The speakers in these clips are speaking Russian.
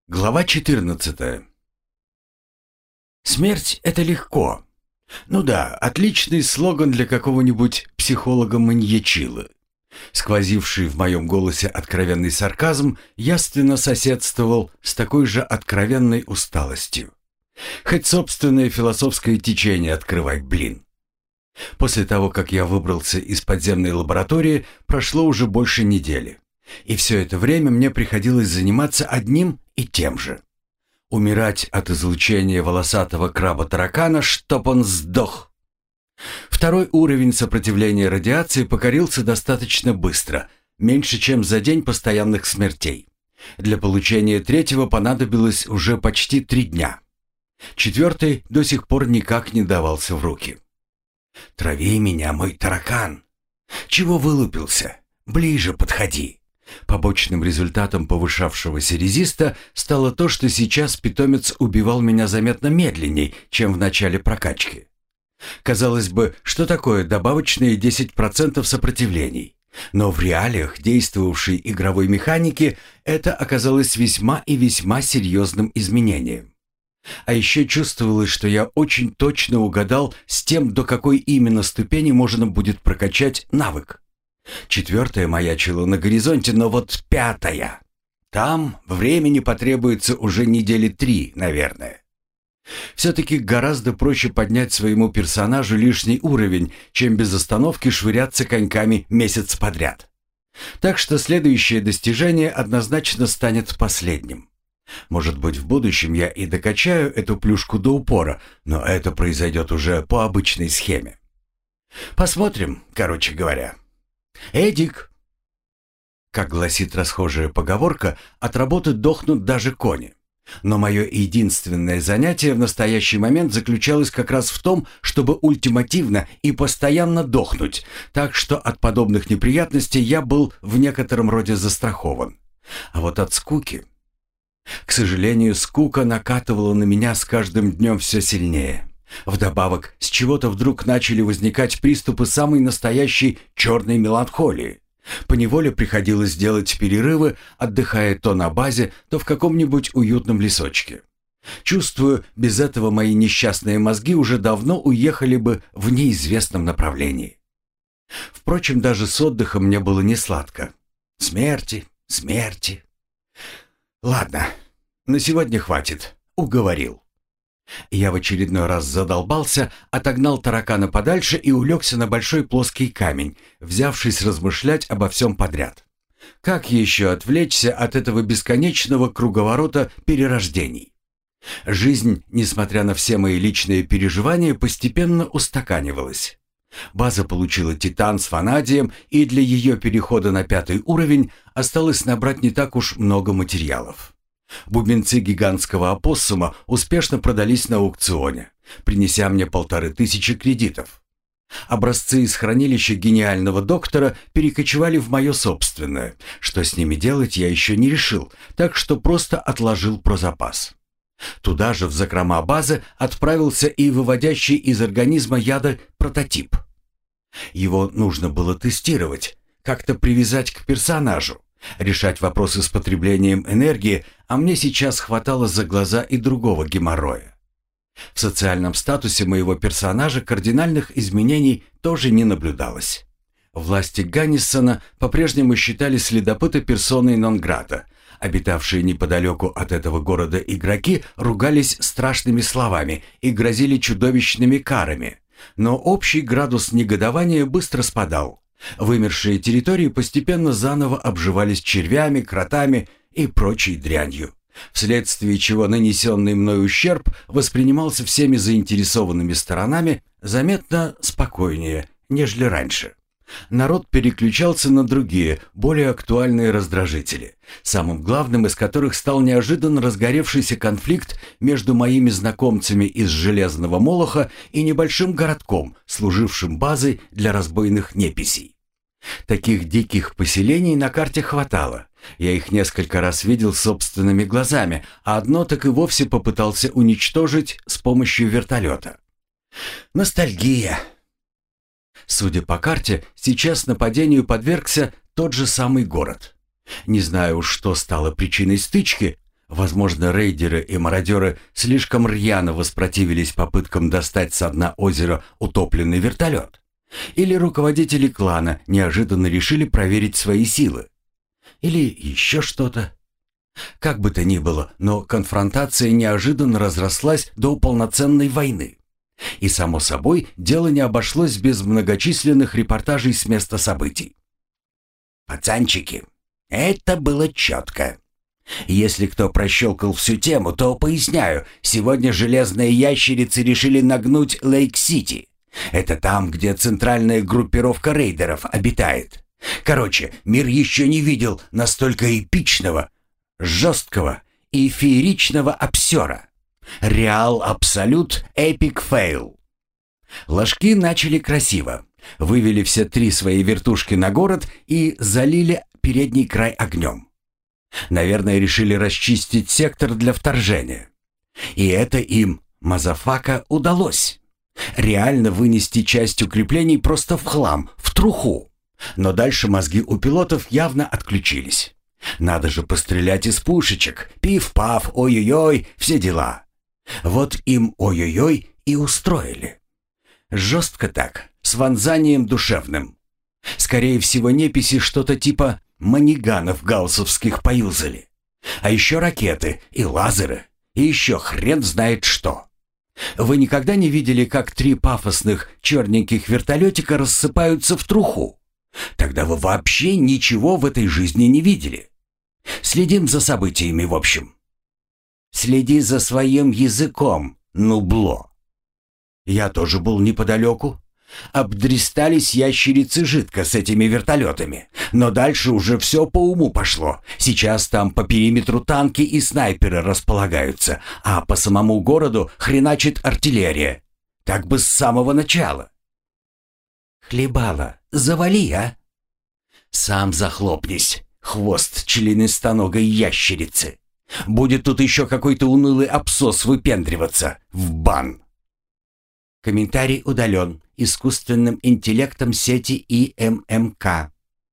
Глава 14. Смерть — это легко. Ну да, отличный слоган для какого-нибудь психолога-маньячилы. Сквозивший в моем голосе откровенный сарказм явственно соседствовал с такой же откровенной усталостью. Хоть собственное философское течение открывай, блин. После того, как я выбрался из подземной лаборатории, прошло уже больше недели. И все это время мне приходилось заниматься одним и тем же. Умирать от излучения волосатого краба-таракана, чтоб он сдох. Второй уровень сопротивления радиации покорился достаточно быстро, меньше чем за день постоянных смертей. Для получения третьего понадобилось уже почти 3 дня. Четвертый до сих пор никак не давался в руки. «Трави меня, мой таракан! Чего вылупился? Ближе подходи!» Побочным результатом повышавшегося резиста стало то, что сейчас питомец убивал меня заметно медленней, чем в начале прокачки. Казалось бы, что такое добавочные 10% сопротивлений? Но в реалиях действовавшей игровой механики это оказалось весьма и весьма серьезным изменением. А еще чувствовалось, что я очень точно угадал с тем, до какой именно ступени можно будет прокачать навык. 4-я маячила на горизонте, но вот 5-я. Там времени потребуется уже недели 3, наверное. Все-таки гораздо проще поднять своему персонажу лишний уровень, чем без остановки швыряться коньками месяц подряд. Так что следующее достижение однозначно станет последним. Может быть, в будущем я и докачаю эту плюшку до упора, но это произойдет уже по обычной схеме. Посмотрим, короче говоря. «Эдик!» Как гласит расхожая поговорка, от работы дохнут даже кони. Но мое единственное занятие в настоящий момент заключалось как раз в том, чтобы ультимативно и постоянно дохнуть, так что от подобных неприятностей я был в некотором роде застрахован. А вот от скуки... К сожалению, скука накатывала на меня с каждым днем все сильнее. Вдобавок, с чего-то вдруг начали возникать приступы самой настоящей черной меланхолии. Поневоле приходилось делать перерывы, отдыхая то на базе, то в каком-нибудь уютном лесочке. Чувствую, без этого мои несчастные мозги уже давно уехали бы в неизвестном направлении. Впрочем, даже с отдыхом мне было не сладко. Смерти, смерти. Ладно, на сегодня хватит, уговорил. Я в очередной раз задолбался, отогнал таракана подальше и улегся на большой плоский камень, взявшись размышлять обо всем подряд. Как еще отвлечься от этого бесконечного круговорота перерождений? Жизнь, несмотря на все мои личные переживания, постепенно устаканивалась. База получила титан с ванадием, и для ее перехода на 5-й уровень осталось набрать не так уж много материалов. Бубенцы гигантского опоссума успешно продались на аукционе, принеся мне 1500 кредитов. Образцы из хранилища гениального доктора перекочевали в мое собственное. Что с ними делать, я еще не решил, так что просто отложил про запас. Туда же, в закрома базы, отправился и выводящий из организма яда прототип. Его нужно было тестировать, как-то привязать к персонажу, решать вопросы с потреблением энергии, а мне сейчас хватало за глаза и другого геморроя. В социальном статусе моего персонажа кардинальных изменений тоже не наблюдалось. Власти Ганниссона по-прежнему считали следопыта персоной нон-грата. Обитавшие неподалеку от этого города игроки ругались страшными словами и грозили чудовищными карами. Но общий градус негодования быстро спадал. Вымершие территории постепенно заново обживались червями, кротами и прочей дрянью, вследствие чего нанесенный мной ущерб воспринимался всеми заинтересованными сторонами заметно спокойнее, нежели раньше. Народ переключался на другие, более актуальные раздражители, самым главным из которых стал неожиданно разгоревшийся конфликт между моими знакомцами из Железного Молоха и небольшим городком, служившим базой для разбойных неписей. Таких диких поселений на карте хватало. Я их несколько раз видел собственными глазами, а одно так и вовсе попытался уничтожить с помощью вертолета. Ностальгия. Судя по карте, сейчас нападению подвергся тот же самый город. Не знаю уж, что стало причиной стычки. Возможно, рейдеры и мародеры слишком рьяно воспротивились попыткам достать со дна озера утопленный вертолет. Или руководители клана неожиданно решили проверить свои силы. Или еще что-то. Как бы то ни было, но конфронтация неожиданно разрослась до полноценной войны. И, само собой, дело не обошлось без многочисленных репортажей с места событий. «Пацанчики, это было четко. Если кто прощелкал всю тему, то поясняю. Сегодня железные ящерицы решили нагнуть Лейк-Сити. Это там, где центральная группировка рейдеров обитает. Короче, мир еще не видел настолько эпичного, жесткого и фееричного обсера. Реал абсолют эпик фейл. Ложки начали красиво. Вывели все 3 свои вертушки на город и залили передний край огнем. Наверное, решили расчистить сектор для вторжения. И это им, мазафака, удалось. Реально вынести часть укреплений просто в хлам, в труху. Но дальше мозги у пилотов явно отключились. Надо же пострелять из пушечек. Пиф-паф, ой-ой-ой, все дела. Вот им ой-ой-ой и устроили. Жестко так, с вонзанием душевным. Скорее всего, неписи что-то типа маниганов гауссовских поюзали. А еще ракеты и лазеры, и еще хрен знает что. Вы никогда не видели, как 3 пафосных черненьких вертолетика рассыпаются в труху? Тогда вы вообще ничего в этой жизни не видели. Следим за событиями в общем. Следи за своим языком, нубло. Я тоже был неподалеку. Обдристались ящерицы жидко с этими вертолетами. Но дальше уже все по уму пошло. Сейчас там по периметру танки и снайперы располагаются, а по самому городу хреначит артиллерия. Так бы с самого начала. Хлебало, завали, а? Сам захлопнись, хвост членистоногой ящерицы. Будет тут еще какой-то унылый абсос выпендриваться. В бан. Комментарий удален искусственным интеллектом сети ИММК.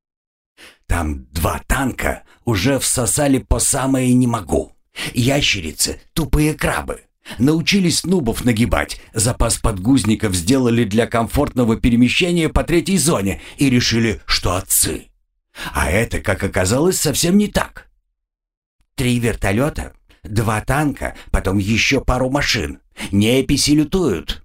Там 2 танка уже всосали по самое не могу. Ящерицы — тупые крабы. Научились нубов нагибать, запас подгузников сделали для комфортного перемещения по 3-й зоне и решили, что отцы. А это, как оказалось, совсем не так. 3 вертолета, 2 танка, потом еще пару машин. Неписи лютуют.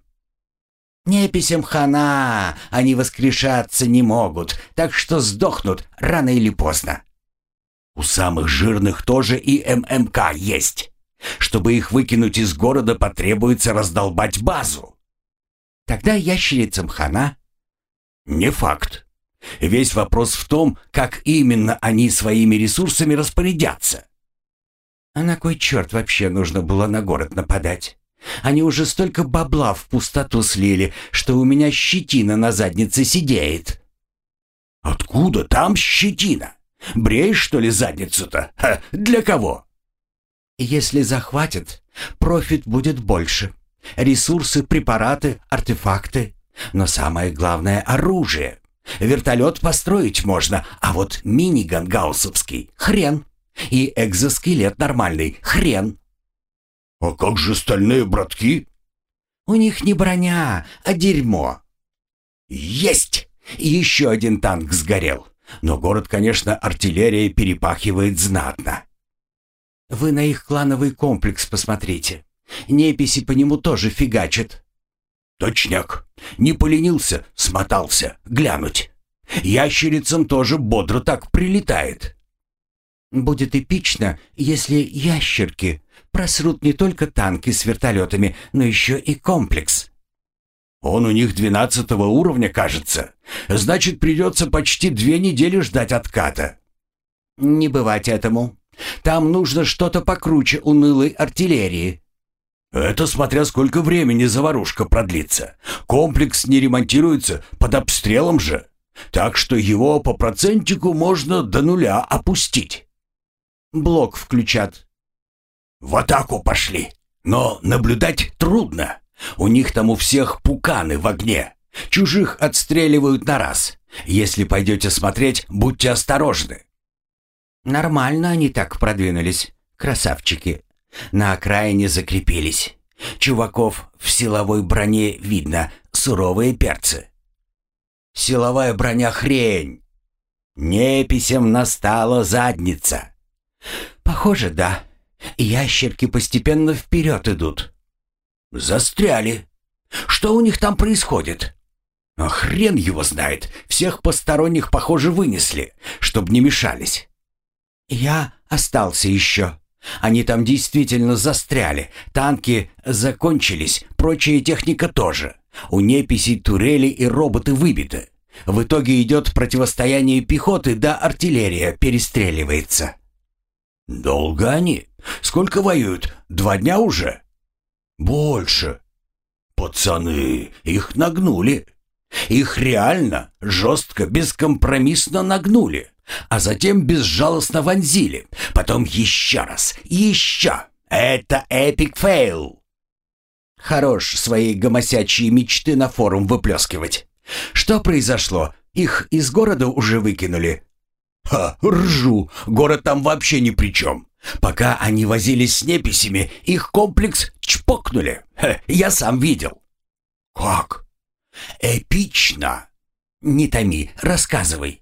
Неписям хана, они воскрешаться не могут, так что сдохнут рано или поздно. У самых жирных тоже и ММК есть. Чтобы их выкинуть из города, потребуется раздолбать базу. Тогда ящерицам хана? Не факт. Весь вопрос в том, как именно они своими ресурсами распорядятся. А на кой черт вообще нужно было на город нападать? Они уже столько бабла в пустоту слили, что у меня щетина на заднице сидеет. Откуда там щетина? Бреешь, что ли, задницу-то? Для кого? Если захватят, профит будет больше. Ресурсы, препараты, артефакты. Но самое главное — оружие. Вертолет построить можно, а вот миниган гауссовский — хрен. И экзоскелет нормальный — хрен. «А как же стальные братки?» «У них не броня, а дерьмо». «Есть!» Еще один танк сгорел. Но город, конечно, артиллерия перепахивает знатно. Вы на их клановый комплекс посмотрите. Неписи по нему тоже фигачат. Точняк. Не поленился, смотался. Глянуть. Ящерицам тоже бодро так прилетает. Будет эпично, если ящерки просрут не только танки с вертолетами, но еще и комплекс. Он у них 12-го уровня, кажется. Значит, придется почти 2 недели ждать отката. Не бывать этому. Там нужно что-то покруче унылой артиллерии. Это смотря сколько времени заварушка продлится. Комплекс не ремонтируется, под обстрелом же. Так что его по процентику можно до 0 опустить. Блок включат. В атаку пошли. Но наблюдать трудно. У них там у всех пуканы в огне. Чужих отстреливают на раз. Если пойдете смотреть, будьте осторожны. Нормально они так продвинулись. Красавчики. На окраине закрепились. Чуваков в силовой броне видно, суровые перцы. Силовая броня хрень. Неписям настала задница. Похоже, да. Ящерки постепенно вперед идут. Застряли. Что у них там происходит? А хрен его знает. Всех посторонних, похоже, вынесли, чтоб не мешались. Я остался еще. Они там действительно застряли. Танки закончились, прочая техника тоже. У неписей турели и роботы выбиты. В итоге идет противостояние пехоты, да артиллерия перестреливается. Долго они? Сколько воюют? 2 дня уже? Больше. Пацаны, их нагнули. Их реально, жестко, бескомпромиссно нагнули. А затем безжалостно вонзили. Потом еще раз, еще. Это эпик фейл. Хорош свои гомосячьи мечты на форум выплескивать. Что произошло? Их из города уже выкинули? Ха, ржу. Город там вообще ни при чем. Пока они возились с неписями, их комплекс чпокнули. Я сам видел. Как? Эпично. Не томи, рассказывай.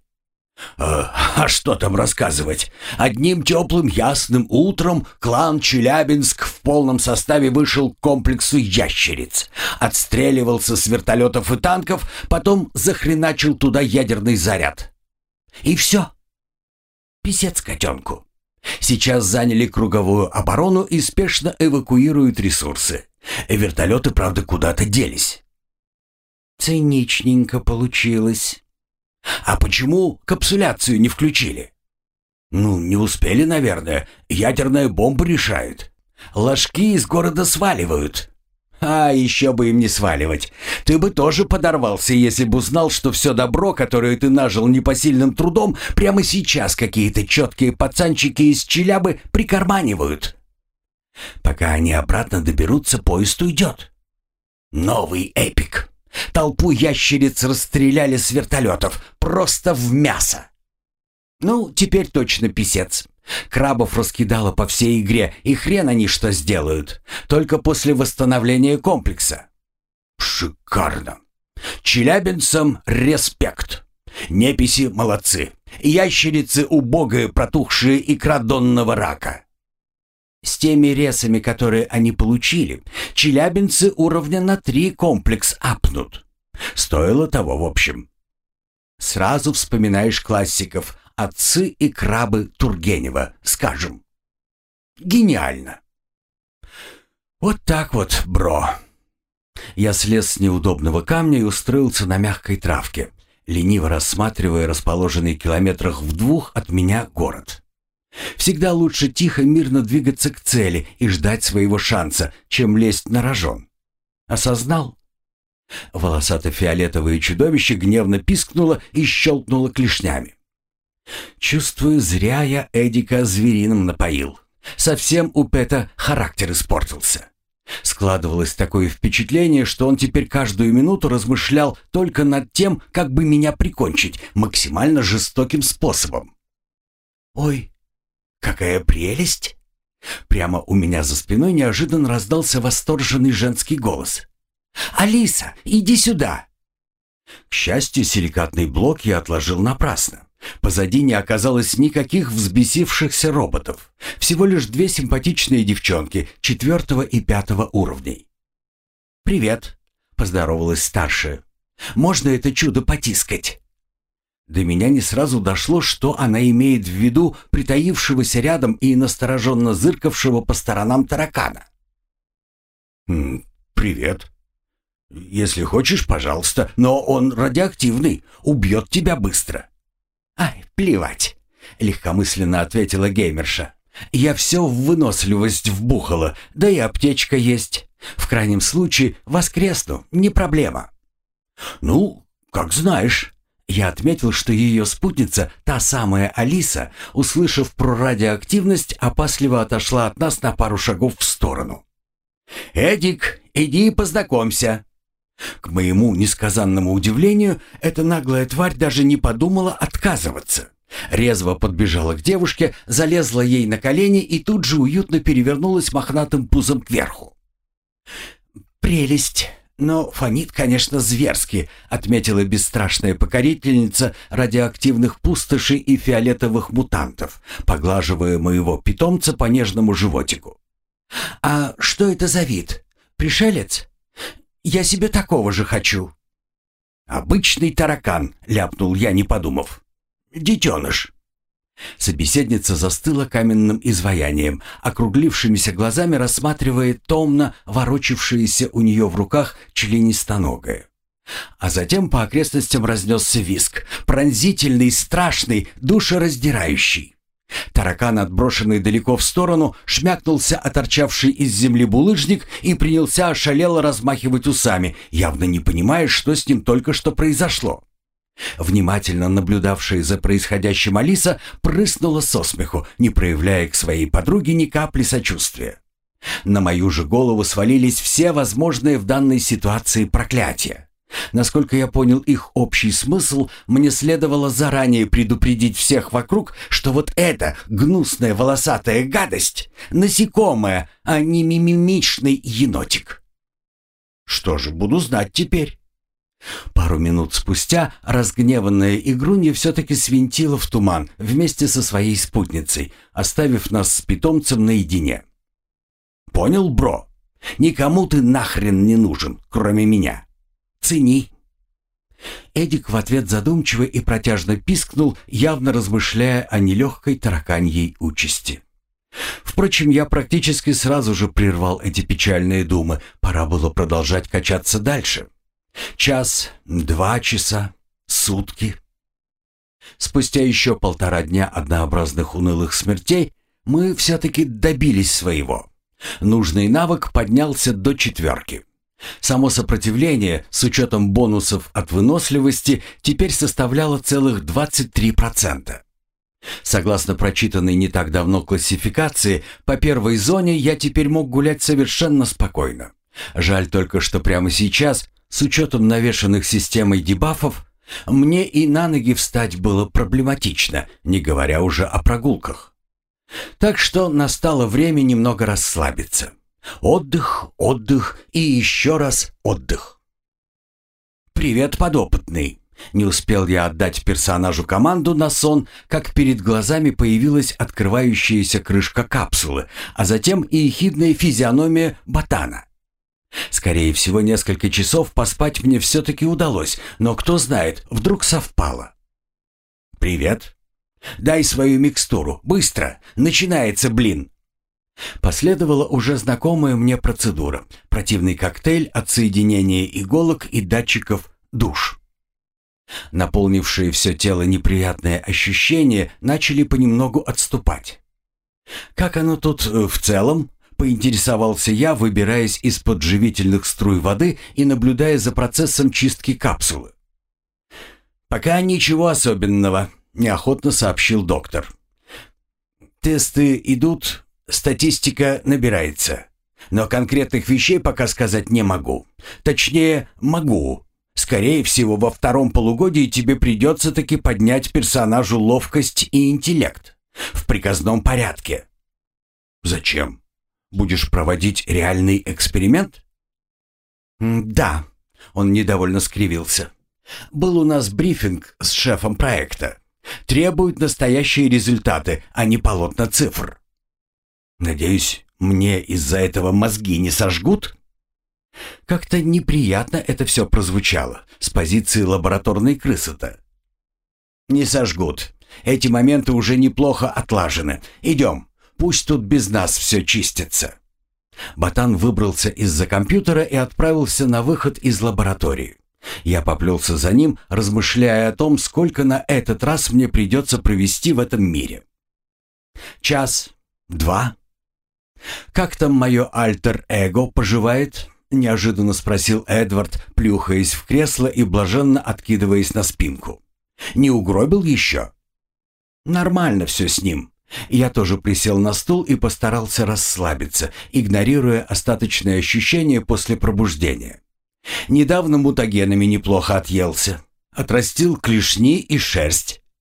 А что там рассказывать? Одним теплым ясным утром клан Челябинск в полном составе вышел к комплексу ящериц, отстреливался с вертолетов и танков, потом захреначил туда ядерный заряд. И все. Писец котенку. Сейчас заняли круговую оборону и спешно эвакуируют ресурсы. Вертолеты, правда, куда-то делись. Циничненько получилось. А почему капсуляцию не включили? Ну, не успели, наверное. Ядерная бомба решает. Ложки из города сваливают. А еще бы им не сваливать. Ты бы тоже подорвался, если бы узнал, что все добро, которое ты нажил непосильным трудом, прямо сейчас какие-то четкие пацанчики из Челябы прикарманивают. Пока они обратно доберутся, поезд уйдет. Новый эпик. Толпу ящериц расстреляли с вертолетов. Просто в мясо. Ну, теперь точно писец. Крабов раскидало по всей игре, и хрен они что сделают. Только после восстановления комплекса. Шикарно. Челябинцам респект. Неписи молодцы. Ящерицы убогие, протухшие икра донного рака. С теми ресами, которые они получили, челябинцы уровня на 3 комплекс апнут. Стоило того, в общем. Сразу вспоминаешь классиков «Отцы и крабы» Тургенева, скажем. Гениально. Вот так вот, бро. Я слез с неудобного камня и устроился на мягкой травке, лениво рассматривая расположенный километрах в 2 от меня город. Всегда лучше тихо, мирно двигаться к цели и ждать своего шанса, чем лезть на рожон. Осознал? Волосато-фиолетовое чудовище гневно пискнуло и щелкнуло клешнями. Чувствую, зря я Эдика звериным напоил. Совсем у Пэта характер испортился. Складывалось такое впечатление, что он теперь каждую минуту размышлял только над тем, как бы меня прикончить максимально жестоким способом. «Ой, какая прелесть!» Прямо у меня за спиной неожиданно раздался восторженный женский голос. «Алиса, иди сюда!» К счастью, силикатный блок я отложил напрасно. Позади не оказалось никаких взбесившихся роботов. Всего лишь 2 симпатичные девчонки 4 и 5 уровней. «Привет», — поздоровалась старшая. «Можно это чудо потискать?» До меня не сразу дошло, что она имеет в виду притаившегося рядом и настороженно зыркавшего по сторонам таракана. «Привет. Если хочешь, пожалуйста, но он радиоактивный, убьет тебя быстро». «Ай, плевать», — легкомысленно ответила геймерша. «Я все в выносливость вбухала, да и аптечка есть. В крайнем случае воскресну, не проблема». «Ну, как знаешь». Я отметил, что ее спутница, та самая Алиса, услышав про радиоактивность, опасливо отошла от нас на пару шагов в сторону. «Эдик, иди познакомься». К моему несказанному удивлению, эта наглая тварь даже не подумала отказываться. Резво подбежала к девушке, залезла ей на колени и тут же уютно перевернулась мохнатым пузом кверху. «Прелесть! Но фонит, конечно, зверски», — отметила бесстрашная покорительница радиоактивных пустошей и фиолетовых мутантов, поглаживая моего питомца по нежному животику. «А что это за вид? Пришелец? Я себе такого же хочу». «Обычный таракан», — ляпнул я, не подумав. «Детеныш». Собеседница застыла каменным изваянием, округлившимися глазами рассматривая томно ворочавшееся у нее в руках членистоногое. А затем по окрестностям разнесся визг, пронзительный, страшный, душераздирающий. Таракан, отброшенный далеко в сторону, шмякнулся о торчавший из земли булыжник и принялся ошалело размахивать усами, явно не понимая, что с ним только что произошло. Внимательно наблюдавшая за происходящим Алиса прыснула со смеху, не проявляя к своей подруге ни капли сочувствия. На мою же голову свалились все возможные в данной ситуации проклятия. Насколько я понял их общий смысл, мне следовало заранее предупредить всех вокруг, что вот эта гнусная волосатая гадость — насекомое, а не мимимичный енотик. Что же буду знать теперь? Пару минут спустя разгневанная игрунья все-таки свинтила в туман вместе со своей спутницей, оставив нас с питомцем наедине. «Понял, бро? Никому ты нахрен не нужен, кроме меня. Цени». Эдик в ответ задумчиво и протяжно пискнул, явно размышляя о нелегкой тараканьей участи. Впрочем, я практически сразу же прервал эти печальные думы, пора было продолжать качаться дальше. Час, 2 часа, сутки. Спустя еще 1,5 дня однообразных унылых смертей мы все-таки добились своего. Нужный навык поднялся до 4. Само сопротивление, с учетом бонусов от выносливости, теперь составляло целых 23%. Согласно прочитанной не так давно классификации, по первой зоне я теперь мог гулять совершенно спокойно. Жаль только, что прямо сейчас, с учетом навешанных системой дебафов, мне и на ноги встать было проблематично, не говоря уже о прогулках. Так что настало время немного расслабиться. Отдых, отдых и еще раз отдых. «Привет, подопытный!» Не успел я отдать персонажу команду на сон, как перед глазами появилась открывающаяся крышка капсулы, а затем и ехидная физиономия ботана. Скорее всего, несколько часов поспать мне все-таки удалось, но кто знает, вдруг совпало. «Привет. Дай свою микстуру. Быстро. Начинается, блин». Последовала уже знакомая мне процедура. Противный коктейль от соединения иголок и датчиков душ. Наполнившие все тело неприятные ощущения начали понемногу отступать. «Как оно тут в целом?» — поинтересовался я, выбираясь из-под живительных струй воды и наблюдая за процессом чистки капсулы. «Пока ничего особенного», — неохотно сообщил доктор. «Тесты идут, статистика набирается. Но конкретных вещей пока сказать не могу. Точнее, могу. Скорее всего, во 2 полугодии тебе придется таки поднять персонажу ловкость и интеллект. В приказном порядке». «Зачем? Будешь проводить реальный эксперимент?» «Да», — он недовольно скривился. «Был у нас брифинг с шефом проекта. Требуют настоящие результаты, а не полотна цифр». «Надеюсь, мне из-за этого мозги не сожгут?» Как-то неприятно это все прозвучало с позиции лабораторной крысы-то. «Не сожгут. Эти моменты уже неплохо отлажены. Идем. Пусть тут без нас все чистится». Ботан выбрался из-за компьютера и отправился на выход из лаборатории. Я поплелся за ним, размышляя о том, сколько на этот раз мне придется провести в этом мире. 1, 2. «Как там мое альтер-эго поживает?» — неожиданно спросил Эдвард, плюхаясь в кресло и блаженно откидываясь на спинку. «Не угробил еще?» «Нормально все с ним». Я тоже присел на стул и постарался расслабиться, игнорируя остаточные ощущения после пробуждения. Недавно мутагенами неплохо отъелся. Отрастил клешни и шерсть.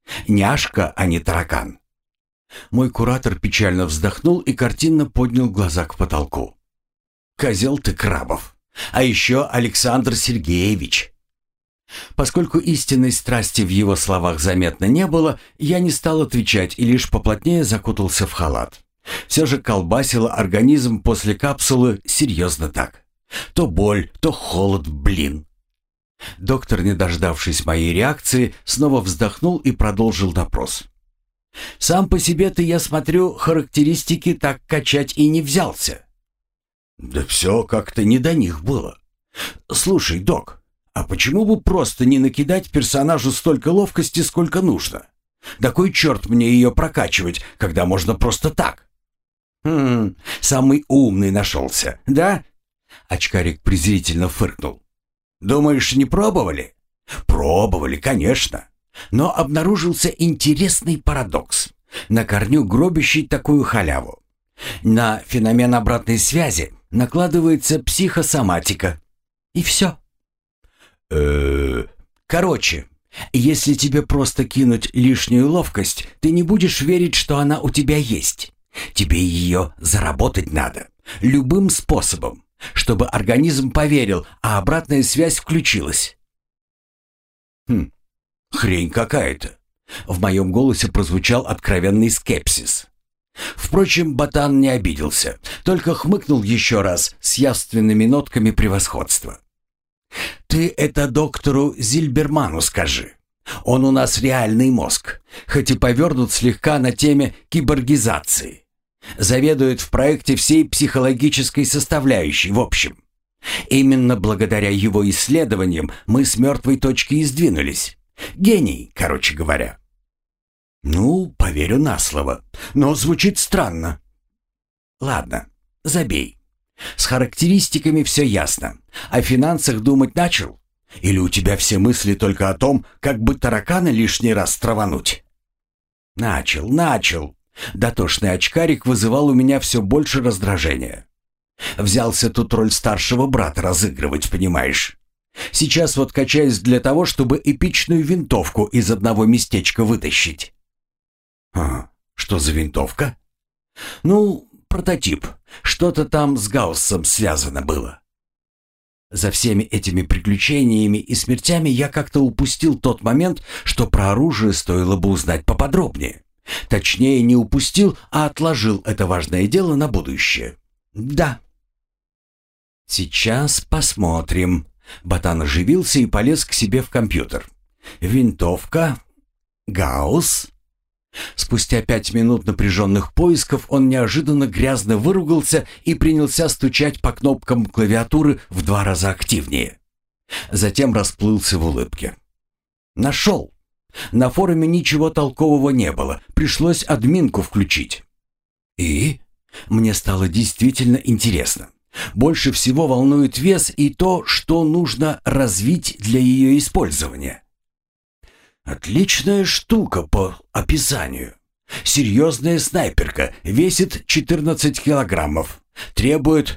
Няшка, а не таракан». Мой куратор печально вздохнул и картинно поднял глаза к потолку. «Козел ты, Крабов! А еще Александр Сергеевич!» Поскольку истинной страсти в его словах заметно не было, я не стал отвечать и лишь поплотнее закутался в халат. Все же колбасило организм после капсулы серьезно так. То боль, то холод, блин. Доктор, не дождавшись моей реакции, снова вздохнул и продолжил допрос. «Сам по себе-то, я смотрю, характеристики так качать и не взялся». «Да все как-то не до них было. Слушай, док, а почему бы просто не накидать персонажу столько ловкости, сколько нужно? Да кой черт мне ее прокачивать, когда можно просто так?» Самый умный нашелся, да?» Очкарик презрительно фыркнул. «Думаешь, не пробовали?» «Пробовали, конечно. Но обнаружился интересный парадокс, на корню гробящий такую халяву. На феномен обратной связи накладывается психосоматика. И все. Короче, если тебе просто кинуть лишнюю ловкость, ты не будешь верить, что она у тебя есть. Тебе ее заработать надо. Любым способом, чтобы организм поверил, а обратная связь включилась». Хрень какая-то. В моем голосе прозвучал откровенный скепсис. Впрочем, ботан не обиделся, только хмыкнул еще раз с явственными нотками превосходства. «Ты это доктору Зильберману скажи. Он у нас реальный мозг, хоть и повернут слегка на теме киборгизации. Заведует в проекте всей психологической составляющей в общем. Именно благодаря его исследованиям мы с мертвой точки и сдвинулись. Гений, короче говоря». «Ну, поверю на слово, но звучит странно». «Ладно, забей. С характеристиками все ясно. О финансах думать начал? Или у тебя все мысли только о том, как бы таракана лишний раз травануть?» «Начал. Дотошный очкарик вызывал у меня все больше раздражения. Взялся тут роль старшего брата разыгрывать, понимаешь? Сейчас вот качаюсь для того, чтобы эпичную винтовку из одного местечка вытащить». Что за винтовка?» «Ну, прототип. Что-то там с Гауссом связано было». За всеми этими приключениями и смертями я как-то упустил тот момент, что про оружие стоило бы узнать поподробнее. Точнее, не упустил, а отложил это важное дело на будущее. Да. «Сейчас посмотрим». Ботан оживился и полез к себе в компьютер. «Винтовка. Гаусс». Спустя 5 минут напряженных поисков он неожиданно грязно выругался и принялся стучать по кнопкам клавиатуры в 2 раза активнее. Затем расплылся в улыбке. «Нашел. На форуме ничего толкового не было. Пришлось админку включить». «И?» Мне стало действительно интересно. Больше всего волнует вес и то, что нужно развить для ее использования. «Отличная штука по описанию. Серьезная снайперка, весит 14 килограммов. Требует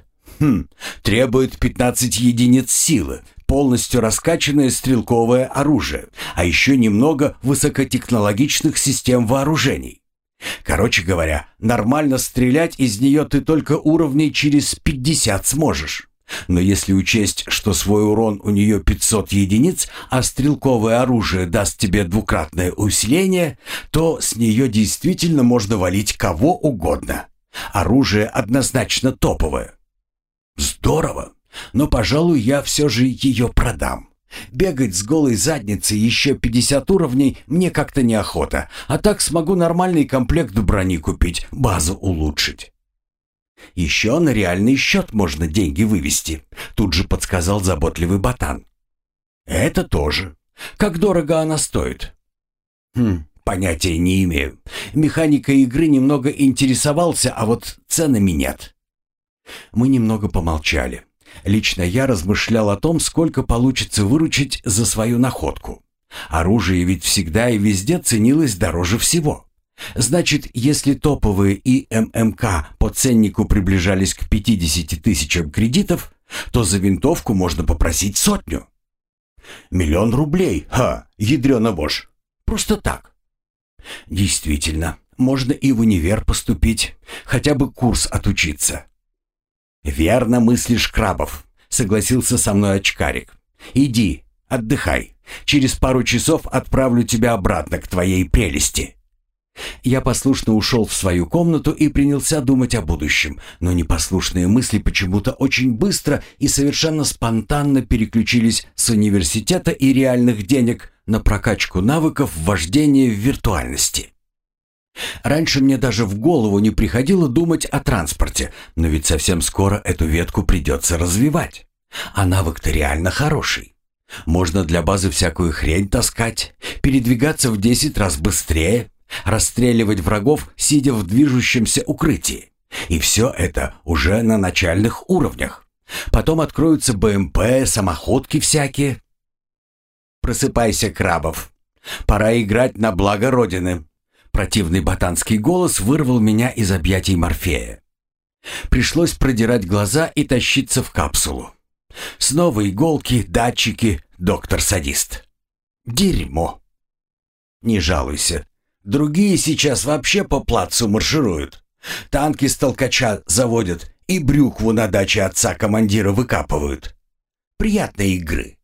15 единиц силы, полностью раскачанное стрелковое оружие, а еще немного высокотехнологичных систем вооружений. Короче говоря, нормально стрелять из нее ты только уровней через 50 сможешь. Но если учесть, что свой урон у нее 500 единиц, а стрелковое оружие даст тебе двукратное усиление, то с нее действительно можно валить кого угодно. Оружие однозначно топовое». «Здорово, но, пожалуй, я все же ее продам. Бегать с голой задницей еще 50 уровней мне как-то неохота, а так смогу нормальный комплект брони купить, базу улучшить». «Еще на реальный счет можно деньги вывести», — тут же подсказал заботливый ботан. «Это тоже. Как дорого она стоит?» Понятия не имею. Механикой игры немного интересовался, а вот ценами нет». Мы немного помолчали. Лично я размышлял о том, сколько получится выручить за свою находку. Оружие ведь всегда и везде ценилось дороже всего. Значит, если топовые и ММК по ценнику приближались к 50 тысячам кредитов, то за винтовку можно попросить 100 000. 1 000 000 рублей, ядрёна вошь. Просто так. Действительно, можно и в универ поступить, хотя бы курс отучиться. «Верно мыслишь, Крабов», — согласился со мной очкарик. «Иди, отдыхай. Через пару часов отправлю тебя обратно к твоей прелести». Я послушно ушел в свою комнату и принялся думать о будущем, но непослушные мысли почему-то очень быстро и совершенно спонтанно переключились с университета и реальных денег на прокачку навыков вождения в виртуальности. Раньше мне даже в голову не приходило думать о транспорте, но ведь совсем скоро эту ветку придется развивать. А навык-то реально хороший. Можно для базы всякую хрень таскать, передвигаться в 10 раз быстрее, расстреливать врагов, сидя в движущемся укрытии. И все это уже на начальных уровнях. Потом откроются БМП, самоходки всякие. «Просыпайся, Крабов. Пора играть на благо Родины». Противный ботанский голос вырвал меня из объятий Морфея. Пришлось продирать глаза и тащиться в капсулу. Снова иголки, датчики, доктор-садист. Дерьмо. Не жалуйся. Другие сейчас вообще по плацу маршируют. Танки с толкача заводят и брюкву на даче отца командира выкапывают. Приятной игры.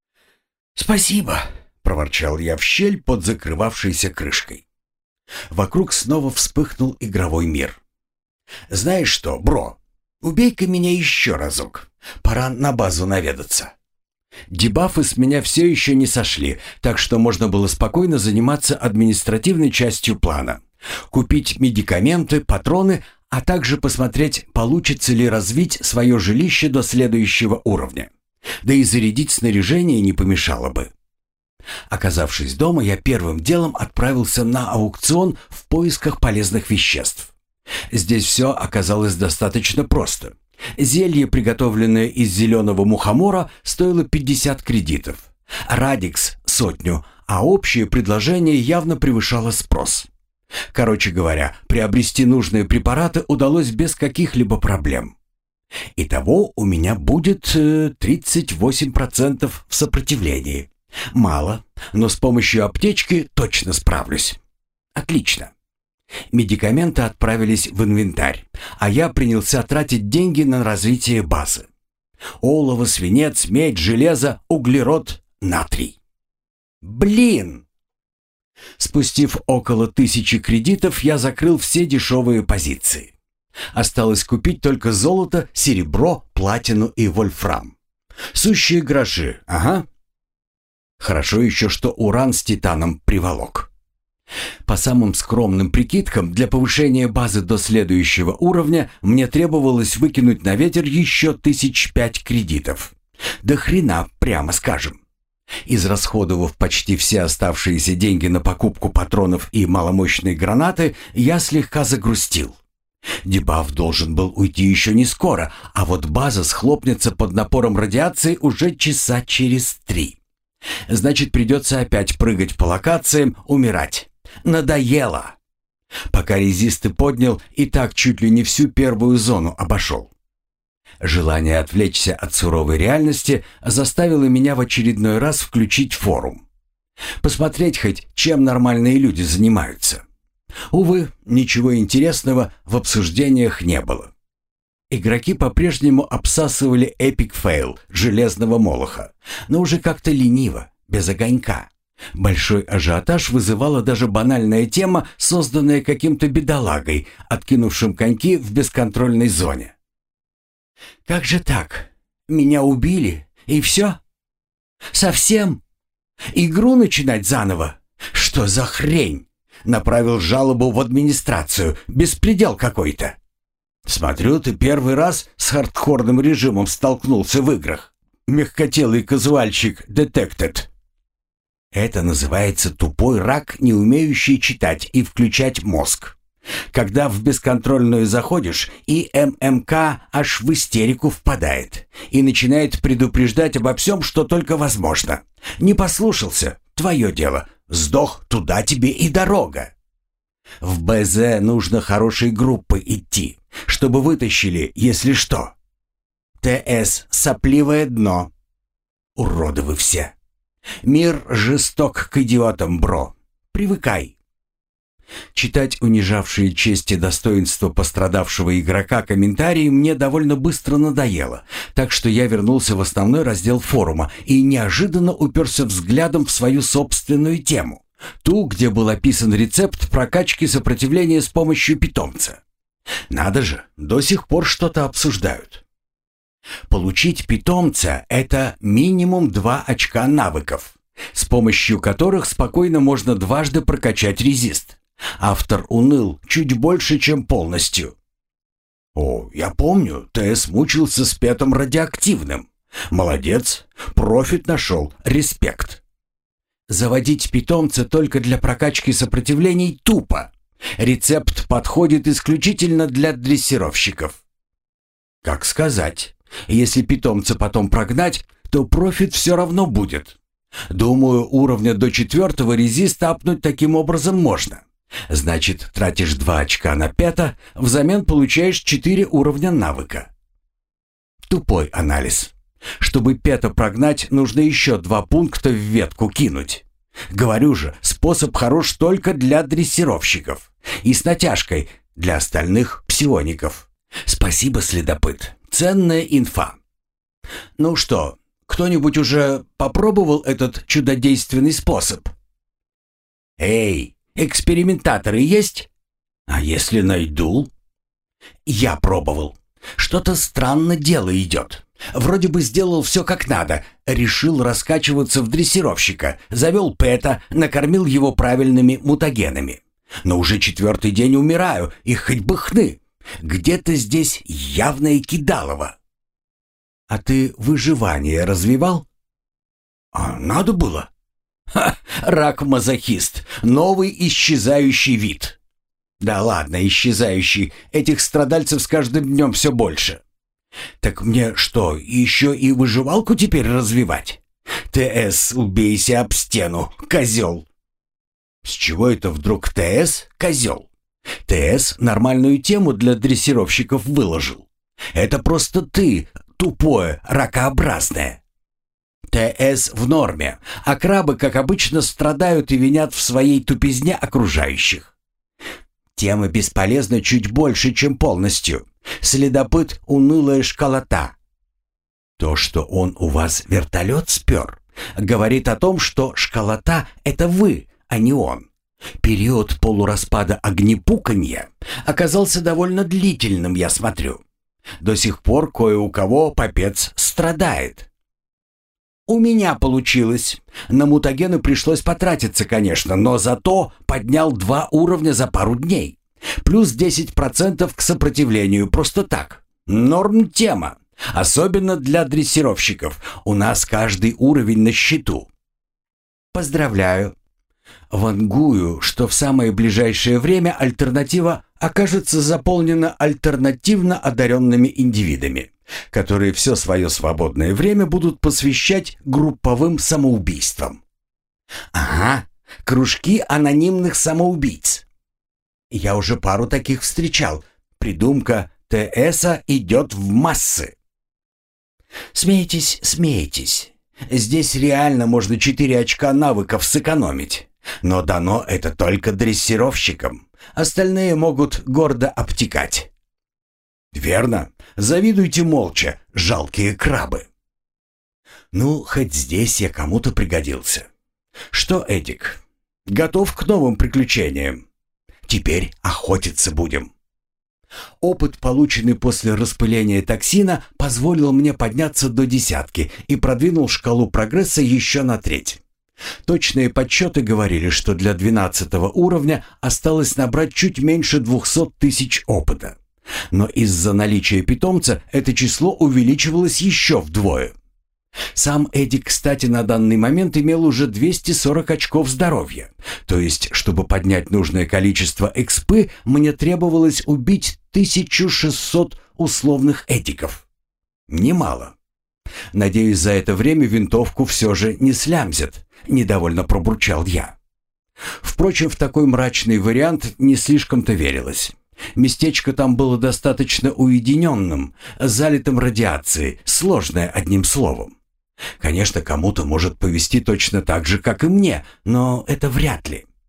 «Спасибо», — проворчал я в щель под закрывавшейся крышкой. Вокруг снова вспыхнул игровой мир. «Знаешь что, бро, убей-ка меня еще разок. Пора на базу наведаться». Дебафы с меня все еще не сошли, так что можно было спокойно заниматься административной частью плана. Купить медикаменты, патроны, а также посмотреть, получится ли развить свое жилище до следующего уровня. Да и зарядить снаряжение не помешало бы. Оказавшись дома, я первым делом отправился на аукцион в поисках полезных веществ. Здесь все оказалось достаточно просто. Зелье, приготовленное из зеленого мухомора, стоило 50 кредитов, радикс – 100, а общее предложение явно превышало спрос. Короче говоря, приобрести нужные препараты удалось без каких-либо проблем. Итого у меня будет 38% в сопротивлении. Мало, но с помощью аптечки точно справлюсь. Отлично. Медикаменты отправились в инвентарь, а я принялся тратить деньги на развитие базы. Олово, свинец, медь, железо, углерод, натрий. Блин! Спустив около 1000 кредитов, я закрыл все дешевые позиции. Осталось купить только золото, серебро, платину и вольфрам. Сущие гроши, ага. Хорошо еще, что уран с титаном приволок. По самым скромным прикидкам, для повышения базы до следующего уровня мне требовалось выкинуть на ветер еще 1005 кредитов. До хрена, прямо скажем. Израсходовав почти все оставшиеся деньги на покупку патронов и маломощные гранаты, я слегка загрустил. Дебаф должен был уйти еще не скоро, а вот база схлопнется под напором радиации уже часа через 3. Значит, придется опять прыгать по локациям, умирать. Надоело. Пока резисты поднял, и так чуть ли не всю первую зону обошел. Желание отвлечься от суровой реальности заставило меня в очередной раз включить форум. Посмотреть хоть, чем нормальные люди занимаются. Увы, ничего интересного в обсуждениях не было. Игроки по-прежнему обсасывали Epic Fail Железного Молоха, но уже как-то лениво, без огонька. Большой ажиотаж вызывала даже банальная тема, созданная каким-то бедолагой, откинувшим коньки в бесконтрольной зоне. «Как же так? Меня убили, и все? Совсем? Игру начинать заново? Что за хрень?» Направил жалобу в администрацию. Беспредел какой-то. «Смотрю, ты первый раз с хардкорным режимом столкнулся в играх. Мягкотелый казуальщик detected». Это называется тупой рак, не умеющий читать и включать мозг. Когда в бесконтрольную заходишь, и ММК аж в истерику впадает и начинает предупреждать обо всем, что только возможно. Не послушался — твое дело. Сдох, туда тебе и дорога. В БЗ нужно хорошей группой идти, чтобы вытащили, если что. ТС — сопливое дно. Уроды вы все. Мир жесток к идиотам, бро. Привыкай. Читать унижавшие честь и достоинство пострадавшего игрока комментарии мне довольно быстро надоело, так что я вернулся в основной раздел форума и неожиданно уперся взглядом в свою собственную тему, ту, где был описан рецепт прокачки сопротивления с помощью питомца. Надо же, до сих пор что-то обсуждают. Получить питомца – это минимум 2 очка навыков, с помощью которых спокойно можно дважды прокачать резист. Автор уныл чуть больше, чем полностью. О, я помню, ТС мучился с Петом радиоактивным. Молодец, профит нашел, респект. Заводить питомца только для прокачки сопротивлений тупо. Рецепт подходит исключительно для дрессировщиков. Как сказать, если питомца потом прогнать, то профит все равно будет. Думаю, уровня до 4-го резиста апнуть таким образом можно. Значит, тратишь 2 очка на Пета, взамен получаешь 4 уровня навыка. Тупой анализ. Чтобы Пета прогнать, нужно еще 2 пункта в ветку кинуть. Говорю же, способ хорош только для дрессировщиков. И с натяжкой для остальных псиоников. Спасибо, следопыт. Ценная инфа. Ну что, кто-нибудь уже попробовал этот чудодейственный способ? Эй! Экспериментаторы есть? А если найду? Я пробовал. Что-то странно дело идет. Вроде бы сделал все как надо. Решил раскачиваться в дрессировщика. Завел Пэта, накормил его правильными мутагенами. Но уже 4-й день умираю, и хоть бы хны. Где-то здесь явное кидалово. А ты выживание развивал? А надо было. Ха, рак-мазохист. Новый исчезающий вид. Да ладно, исчезающий. Этих страдальцев с каждым днем все больше. Так мне что, еще и выживалку теперь развивать? ТС, убейся об стену, козел. С чего это вдруг ТС, козел? ТС нормальную тему для дрессировщиков выложил. Это просто ты, тупое, ракообразное. ТС в норме, а крабы, как обычно, страдают и винят в своей тупизне окружающих. Тема бесполезна чуть больше, чем полностью. Следопыт — унылая школота. То, что он у вас вертолет спер, говорит о том, что школота — это вы, а не он. Период полураспада огнепуканья оказался довольно длительным, я смотрю. До сих пор кое у кого попец страдает. У меня получилось. На мутагены пришлось потратиться, конечно, но зато поднял 2 уровня за пару дней. Плюс 10% к сопротивлению, просто так. Норм тема. Особенно для дрессировщиков. У нас каждый уровень на счету. Поздравляю. Вангую, что в самое ближайшее время альтернатива окажется заполнена альтернативно одаренными индивидами, которые все свое свободное время будут посвящать групповым самоубийствам. Ага, кружки анонимных самоубийц. Я уже пару таких встречал. Придумка ТСа идет в массы. Смейтесь, смейтесь. Здесь реально можно 4 очка навыков сэкономить. Но дано это только дрессировщикам. Остальные могут гордо обтекать. Верно. Завидуйте молча, жалкие крабы. Ну, хоть здесь я кому-то пригодился. Что, Эдик, готов к новым приключениям? Теперь охотиться будем. Опыт, полученный после распыления токсина, позволил мне подняться до 10 и продвинул шкалу прогресса еще на 1/3. Точные подсчеты говорили, что для 12 уровня осталось набрать чуть меньше 200 тысяч опыта. Но из-за наличия питомца это число увеличивалось еще вдвое. Сам Эдик, кстати, на данный момент имел уже 240 очков здоровья. То есть, чтобы поднять нужное количество экспы, мне требовалось убить 1600 условных Эдиков. Немало. Надеюсь, за это время винтовку все же не слямзят, недовольно пробурчал я. Впрочем, в такой мрачный вариант не слишком-то верилось. Местечко там было достаточно уединенным, залитым радиацией, сложное одним словом. Конечно, кому-то может повести точно так же, как и мне, но это вряд ли.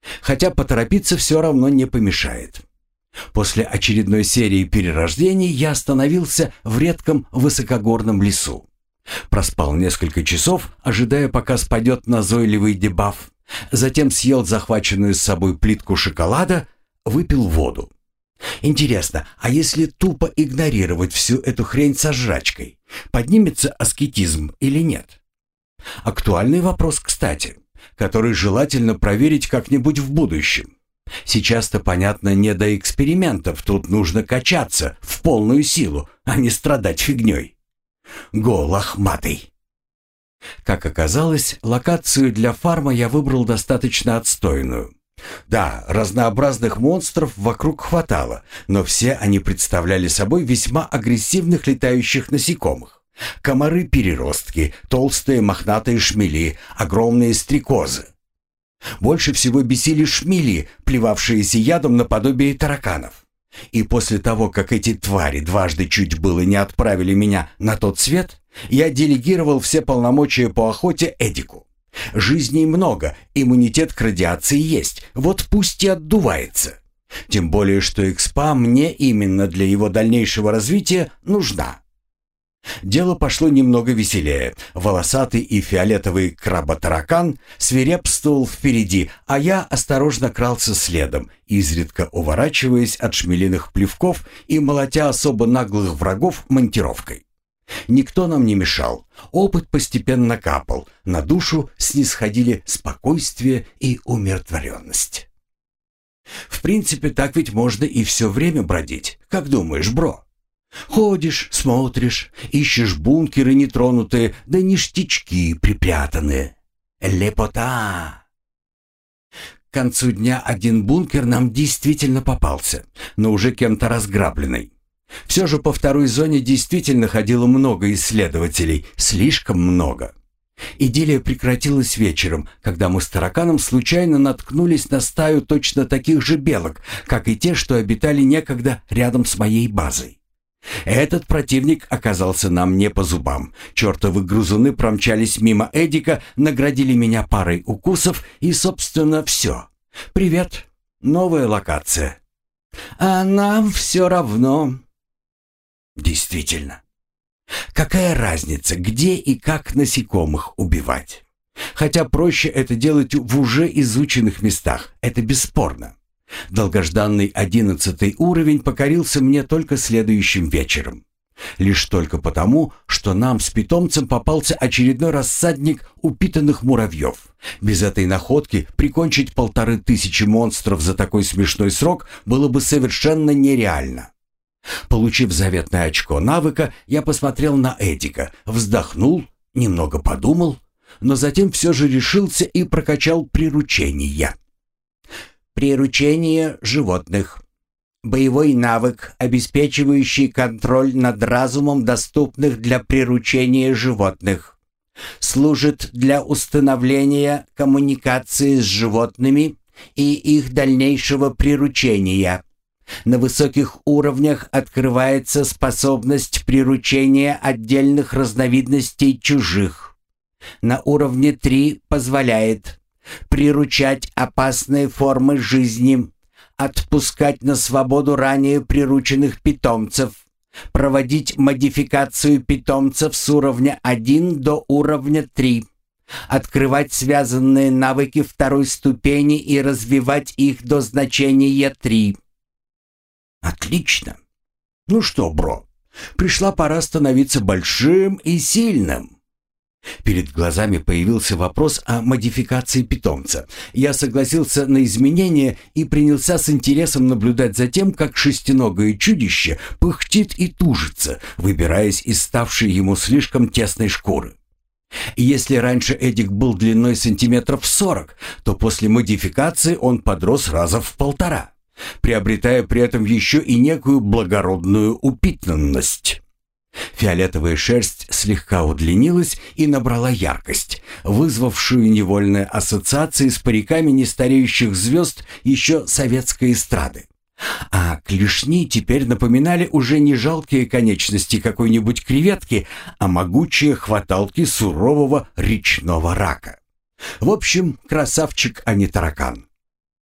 Хотя поторопиться все равно не помешает. После очередной серии перерождений я остановился в редком высокогорном лесу. Проспал несколько часов, ожидая, пока спадет назойливый дебаф. Затем съел захваченную с собой плитку шоколада, выпил воду. Интересно, а если тупо игнорировать всю эту хрень со жрачкой, поднимется аскетизм или нет? Актуальный вопрос, кстати, который желательно проверить как-нибудь в будущем. Сейчас-то, понятно, не до экспериментов, тут нужно качаться в полную силу, а не страдать фигней. Го, лохматый! Как оказалось, локацию для фарма я выбрал достаточно отстойную. Да, разнообразных монстров вокруг хватало, но все они представляли собой весьма агрессивных летающих насекомых. Комары-переростки, толстые мохнатые шмели, огромные стрекозы. Больше всего бесили шмели, плевавшиеся ядом наподобие тараканов. И после того, как эти твари дважды чуть было не отправили меня на тот свет, я делегировал все полномочия по охоте Эдику. Жизней много, иммунитет к радиации есть, вот пусть и отдувается. Тем более, что экспа мне именно для его дальнейшего развития нужна. Дело пошло немного веселее. Волосатый и фиолетовый кработаракан свирепствовал впереди, а я осторожно крался следом, изредка уворачиваясь от шмелиных плевков и молотя особо наглых врагов монтировкой. Никто нам не мешал, опыт постепенно капал, на душу снисходили спокойствие и умиротворенность. В принципе, так ведь можно и все время бродить, как думаешь, бро? Ходишь, смотришь, ищешь бункеры нетронутые, да ништячки припрятанные. Лепота! К концу дня один бункер нам действительно попался, но уже кем-то разграбленный. Все же по второй зоне действительно ходило много исследователей, слишком много. Идиллия прекратилась вечером, когда мы с тараканом случайно наткнулись на стаю точно таких же белок, как и те, что обитали некогда рядом с моей базой. Этот противник оказался нам не по зубам. Чертовы грызуны промчались мимо Эдика, наградили меня парой укусов и, собственно, все. Привет, новая локация. А нам все равно. Действительно. Какая разница, где и как насекомых убивать? Хотя проще это делать в уже изученных местах, это бесспорно. Долгожданный 11 уровень покорился мне только следующим вечером. Лишь только потому, что нам с питомцем попался очередной рассадник упитанных муравьев. Без этой находки прикончить 1500 монстров за такой смешной срок было бы совершенно нереально. Получив заветное очко навыка, я посмотрел на Эдика, вздохнул, немного подумал, но затем все же решился и прокачал приручение. Приручение животных. Боевой навык, обеспечивающий контроль над разумом доступных для приручения животных. Служит для установления коммуникации с животными и их дальнейшего приручения. На высоких уровнях открывается способность приручения отдельных разновидностей чужих. На уровне 3 позволяет приручать опасные формы жизни, отпускать на свободу ранее прирученных питомцев, проводить модификацию питомцев с уровня 1 до уровня 3, открывать связанные навыки второй ступени и развивать их до значения 3. Отлично. Ну что, бро, пришла пора становиться большим и сильным. Перед глазами появился вопрос о модификации питомца. Я согласился на изменения и принялся с интересом наблюдать за тем, как шестиногое чудище пыхтит и тужится, выбираясь из ставшей ему слишком тесной шкуры. Если раньше Эдик был длиной сантиметров 40, то после модификации он подрос раза в 1,5, приобретая при этом еще и некую благородную упитанность. Фиолетовая шерсть слегка удлинилась и набрала яркость, вызвавшую невольные ассоциации с париками нестареющих звезд еще советской эстрады. А клешни теперь напоминали уже не жалкие конечности какой-нибудь креветки, а могучие хваталки сурового речного рака. В общем, красавчик, а не таракан.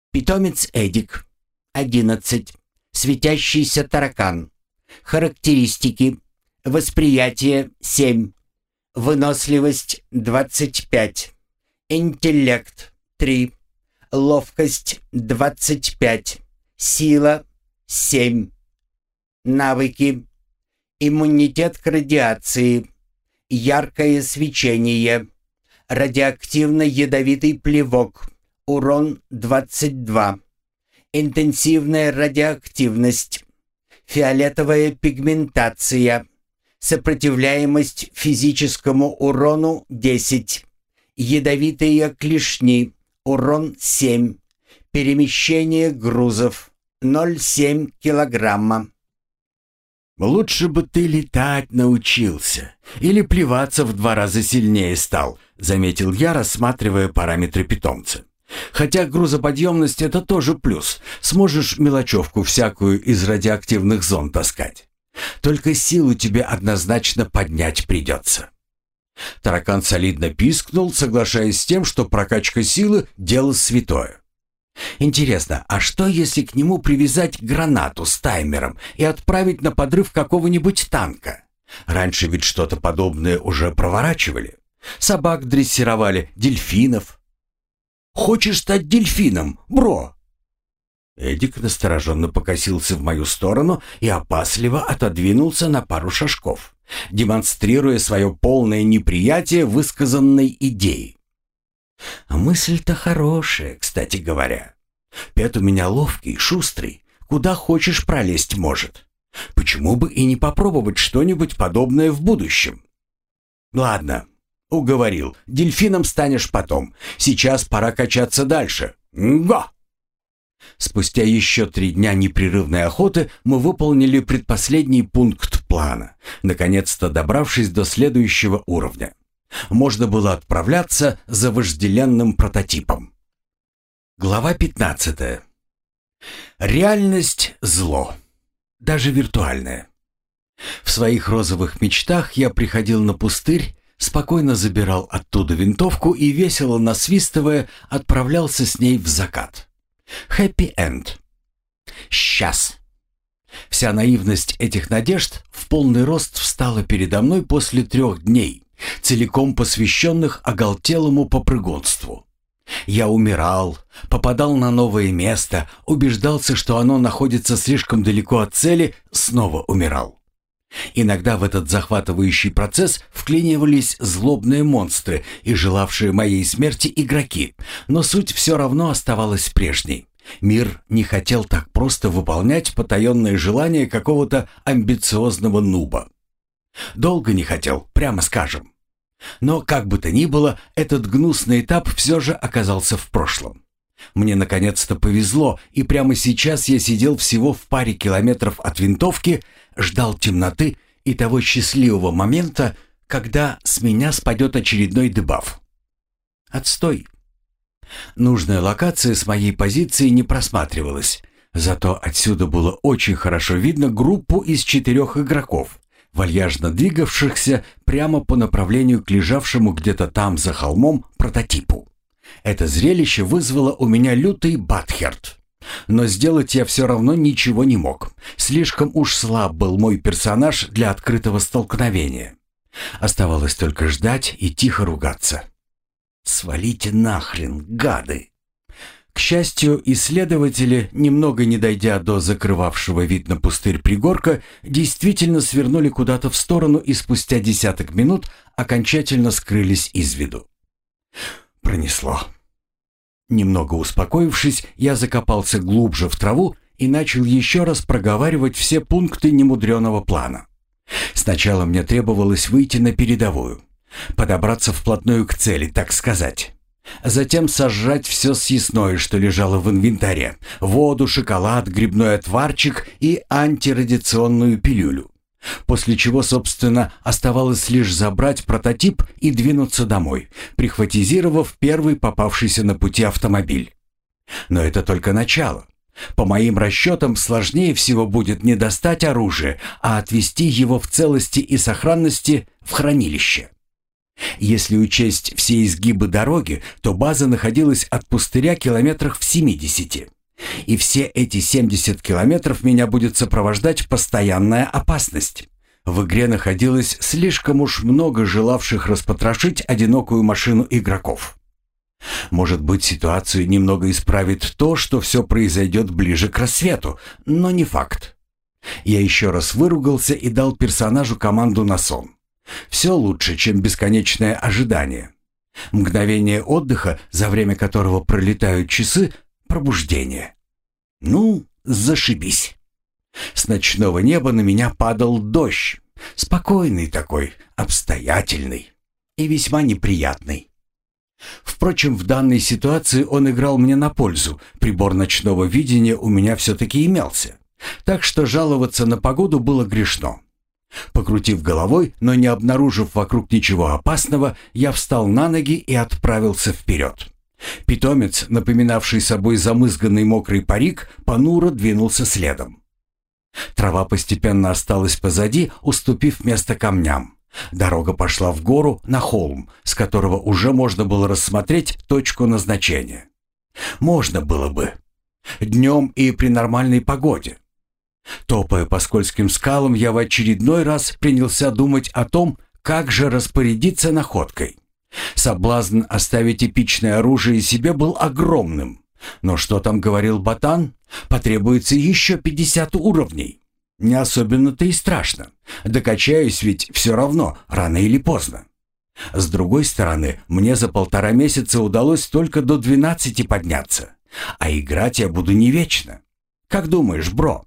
Питомец Эдик. 11. Светящийся таракан. Характеристики. Восприятие 7. Выносливость 25. Интеллект 3. Ловкость 25. Сила 7. Навыки. Иммунитет к радиации. Яркое свечение. Радиоактивно-ядовитый плевок. Урон 22. Интенсивная радиоактивность. Фиолетовая пигментация. Сопротивляемость физическому урону 10. Ядовитые клешни. Урон 7. Перемещение грузов 0,7 килограмма. «Лучше бы ты летать научился или плеваться в 2 раза сильнее стал», заметил я, рассматривая параметры питомца. «Хотя грузоподъемность — это тоже плюс. Сможешь мелочевку всякую из радиоактивных зон таскать. Только силу тебе однозначно поднять придется». Таракан солидно пискнул, соглашаясь с тем, что прокачка силы — дело святое. Интересно, а что если к нему привязать гранату с таймером и отправить на подрыв какого-нибудь танка? Раньше ведь что-то подобное уже проворачивали. Собак дрессировали, дельфинов. «Хочешь стать дельфином, бро?» Эдик настороженно покосился в мою сторону и опасливо отодвинулся на пару шажков, демонстрируя свое полное неприятие высказанной идеи. А мысль-то хорошая, кстати говоря. Пет у меня ловкий, шустрый, куда хочешь пролезть может. Почему бы и не попробовать что-нибудь подобное в будущем? Ладно, уговорил, дельфином станешь потом. Сейчас пора качаться дальше. Го! Спустя еще 3 дня непрерывной охоты мы выполнили предпоследний пункт плана, наконец-то добравшись до следующего уровня. Можно было отправляться за вожделенным прототипом. Глава 15. Реальность — зло. Даже виртуальное. В своих розовых мечтах я приходил на пустырь, спокойно забирал оттуда винтовку и, весело насвистывая, отправлялся с ней в закат. Хэппи-энд. Сейчас. Вся наивность этих надежд в полный рост встала передо мной после 3 дней, целиком посвященных оголтелому попрыгунству. Я умирал, попадал на новое место, убеждался, что оно находится слишком далеко от цели, снова умирал. Иногда в этот захватывающий процесс вклинивались злобные монстры и желавшие моей смерти игроки, но суть все равно оставалась прежней. Мир не хотел так просто выполнять потаенные желания какого-то амбициозного нуба. Долго не хотел, прямо скажем. Но, как бы то ни было, этот гнусный этап все же оказался в прошлом. Мне наконец-то повезло, и прямо сейчас я сидел всего в паре километров от винтовки, ждал темноты и того счастливого момента, когда с меня спадет очередной дебаф. Отстой. Нужная локация с моей позиции не просматривалась, зато отсюда было очень хорошо видно группу из 4 игроков, вальяжно двигавшихся прямо по направлению к лежавшему где-то там за холмом прототипу. Это зрелище вызвало у меня лютый батхерт. Но сделать я все равно ничего не мог. Слишком уж слаб был мой персонаж для открытого столкновения. Оставалось только ждать и тихо ругаться. «Свалите нахрен, гады!» К счастью, исследователи, немного не дойдя до закрывавшего вид на пустырь пригорка, действительно свернули куда-то в сторону и спустя десяток минут окончательно скрылись из виду. Пронесло. Немного успокоившись, я закопался глубже в траву и начал еще раз проговаривать все пункты немудреного плана. Сначала мне требовалось выйти на передовую, подобраться вплотную к цели, так сказать. Затем сожрать все съестное, что лежало в инвентаре: воду, шоколад, грибной отварчик и антирадиационную пилюлю. После чего, собственно, оставалось лишь забрать прототип и двинуться домой, прихватизировав первый попавшийся на пути автомобиль. Но это только начало. По моим расчетам, сложнее всего будет не достать оружие, а отвезти его в целости и сохранности в хранилище. Если учесть все изгибы дороги, то база находилась от пустыря километрах в 70. И все эти 70 километров меня будет сопровождать постоянная опасность. В игре находилось слишком уж много желавших распотрошить одинокую машину игроков. Может быть, ситуацию немного исправит то, что все произойдет ближе к рассвету, но не факт. Я еще раз выругался и дал персонажу команду на сон. Все лучше, чем бесконечное ожидание. Мгновение отдыха, за время которого пролетают часы, пробуждение. Ну, зашибись. С ночного неба на меня падал дождь. Спокойный такой, обстоятельный и весьма неприятный. Впрочем, в данной ситуации он играл мне на пользу. Прибор ночного видения у меня все-таки имелся. Так что жаловаться на погоду было грешно. Покрутив головой, но не обнаружив вокруг ничего опасного, я встал на ноги и отправился вперед. Питомец, напоминавший собой замызганный мокрый парик, понуро двинулся следом. Трава постепенно осталась позади, уступив место камням. Дорога пошла в гору на холм, с которого уже можно было рассмотреть точку назначения. Можно было бы. Днем и при нормальной погоде. Топая по скользким скалам, я в очередной раз принялся думать о том, как же распорядиться находкой. Соблазн оставить эпичное оружие себе был огромным. Но что там говорил ботан? Потребуется еще 50 уровней. Не особенно-то и страшно. Докачаюсь ведь все равно, рано или поздно. С другой стороны, мне за 1,5 месяца удалось только до 12 подняться. А играть я буду не вечно. Как думаешь, бро?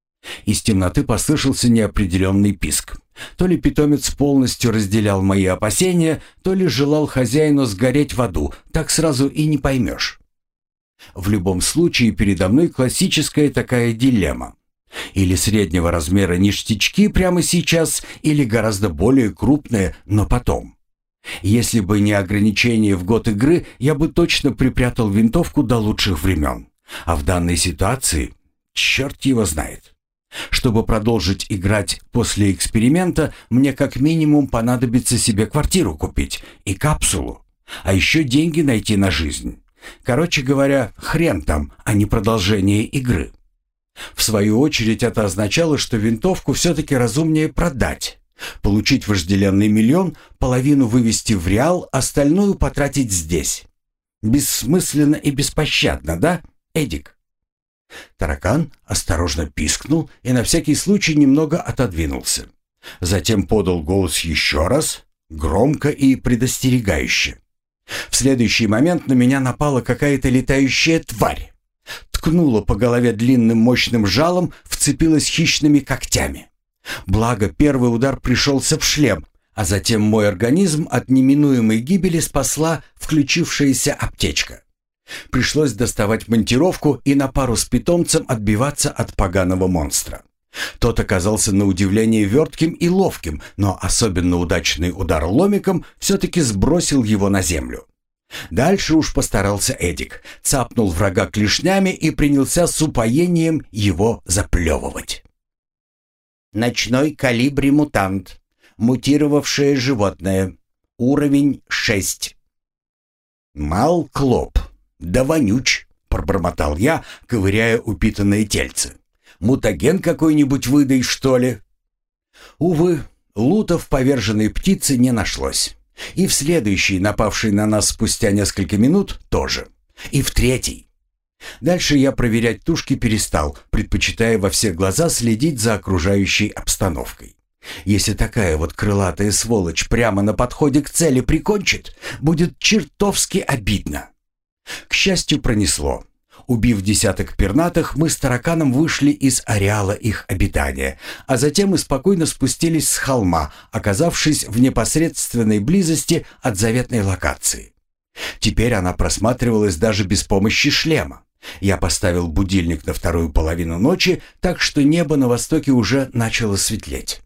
Из темноты послышался неопределенный писк. То ли питомец полностью разделял мои опасения, то ли желал хозяину сгореть в аду, так сразу и не поймешь. В любом случае, передо мной классическая такая дилемма. Или среднего размера ништячки прямо сейчас, или гораздо более крупные, но потом. Если бы не ограничение в год игры, я бы точно припрятал винтовку до лучших времен. А в данной ситуации, черт его знает. Чтобы продолжить играть после эксперимента, мне как минимум понадобится себе квартиру купить и капсулу, а еще деньги найти на жизнь. Короче говоря, хрен там, а не продолжение игры. В свою очередь это означало, что винтовку все-таки разумнее продать, получить вожделенный миллион, половину вывести в реал, остальную потратить здесь. Бессмысленно и беспощадно, да, Эдик? Таракан осторожно пискнул и на всякий случай немного отодвинулся. Затем подал голос еще раз, громко и предостерегающе. В следующий момент на меня напала какая-то летающая тварь. Ткнула по голове длинным мощным жалом, вцепилась хищными когтями. Благо, первый удар пришелся в шлем, а затем мой организм от неминуемой гибели спасла включившаяся аптечка. Пришлось доставать монтировку и на пару с питомцем отбиваться от поганого монстра. Тот оказался на удивление вертким и ловким, но особенно удачный удар ломиком все-таки сбросил его на землю. Дальше уж постарался Эдик, цапнул врага клешнями и принялся с упоением его заплевывать. Ночной колибри-мутант. Мутировавшее животное. Уровень 6. Мал Клоп. «Да вонюч!» — пробормотал я, ковыряя упитанное тельце. «Мутаген какой-нибудь выдай, что ли?» Увы, лута в поверженной птице не нашлось. И в следующий, напавший на нас спустя несколько минут, тоже. И в третий. Дальше я проверять тушки перестал, предпочитая во все глаза следить за окружающей обстановкой. Если такая вот крылатая сволочь прямо на подходе к цели прикончит, будет чертовски обидно. К счастью, пронесло. Убив десяток пернатых, мы с тараканом вышли из ареала их обитания, а затем и спокойно спустились с холма, оказавшись в непосредственной близости от заветной локации. Теперь она просматривалась даже без помощи шлема. Я поставил будильник на вторую половину ночи, так что небо на востоке уже начало светлеть.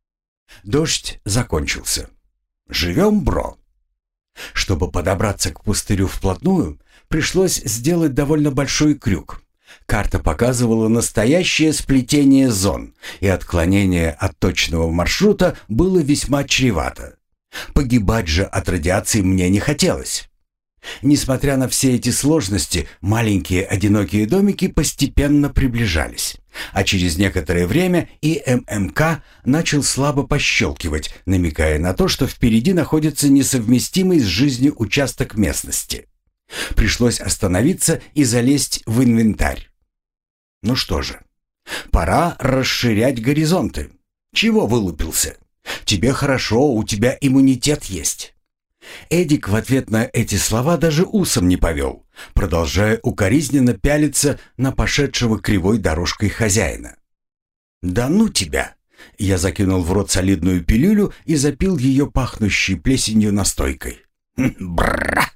Дождь закончился. Живем, бро. Чтобы подобраться к пустырю вплотную, пришлось сделать довольно большой крюк. Карта показывала настоящее сплетение зон, и отклонение от точного маршрута было весьма чревато. Погибать же от радиации мне не хотелось. Несмотря на все эти сложности, маленькие одинокие домики постепенно приближались, а через некоторое время и ММК начал слабо пощелкивать, намекая на то, что впереди находится несовместимый с жизнью участок местности. Пришлось остановиться и залезть в инвентарь. Ну что же, пора расширять горизонты. Чего вылупился? Тебе хорошо, у тебя иммунитет есть. Эдик в ответ на эти слова даже усом не повел, продолжая укоризненно пялиться на пошедшего кривой дорожкой хозяина. «Да ну тебя!» Я закинул в рот солидную пилюлю и запил ее пахнущей плесенью настойкой. Бррр!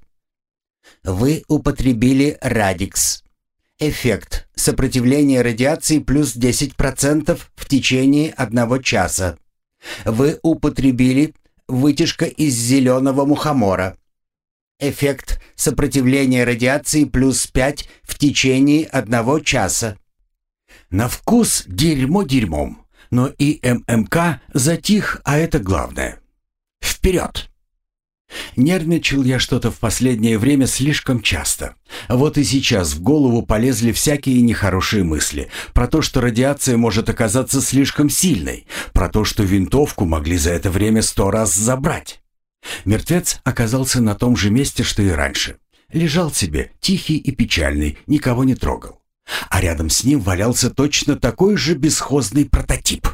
Вы употребили Радикс. Эффект. Сопротивление радиации плюс 10% в течение 1 часа. Вы употребили вытяжка из зеленого мухомора. Эффект. Сопротивление радиации плюс 5 в течение 1 часа. На вкус дерьмо дерьмом, но и ММК затих, а это главное. Вперед! Нервничал я что-то в последнее время слишком часто. Вот и сейчас в голову полезли всякие нехорошие мысли. Про то, что радиация может оказаться слишком сильной. Про то, что винтовку могли за это время 100 раз забрать. Мертвец оказался на том же месте, что и раньше. Лежал себе, тихий и печальный, никого не трогал. А рядом с ним валялся точно такой же бесхозный прототип.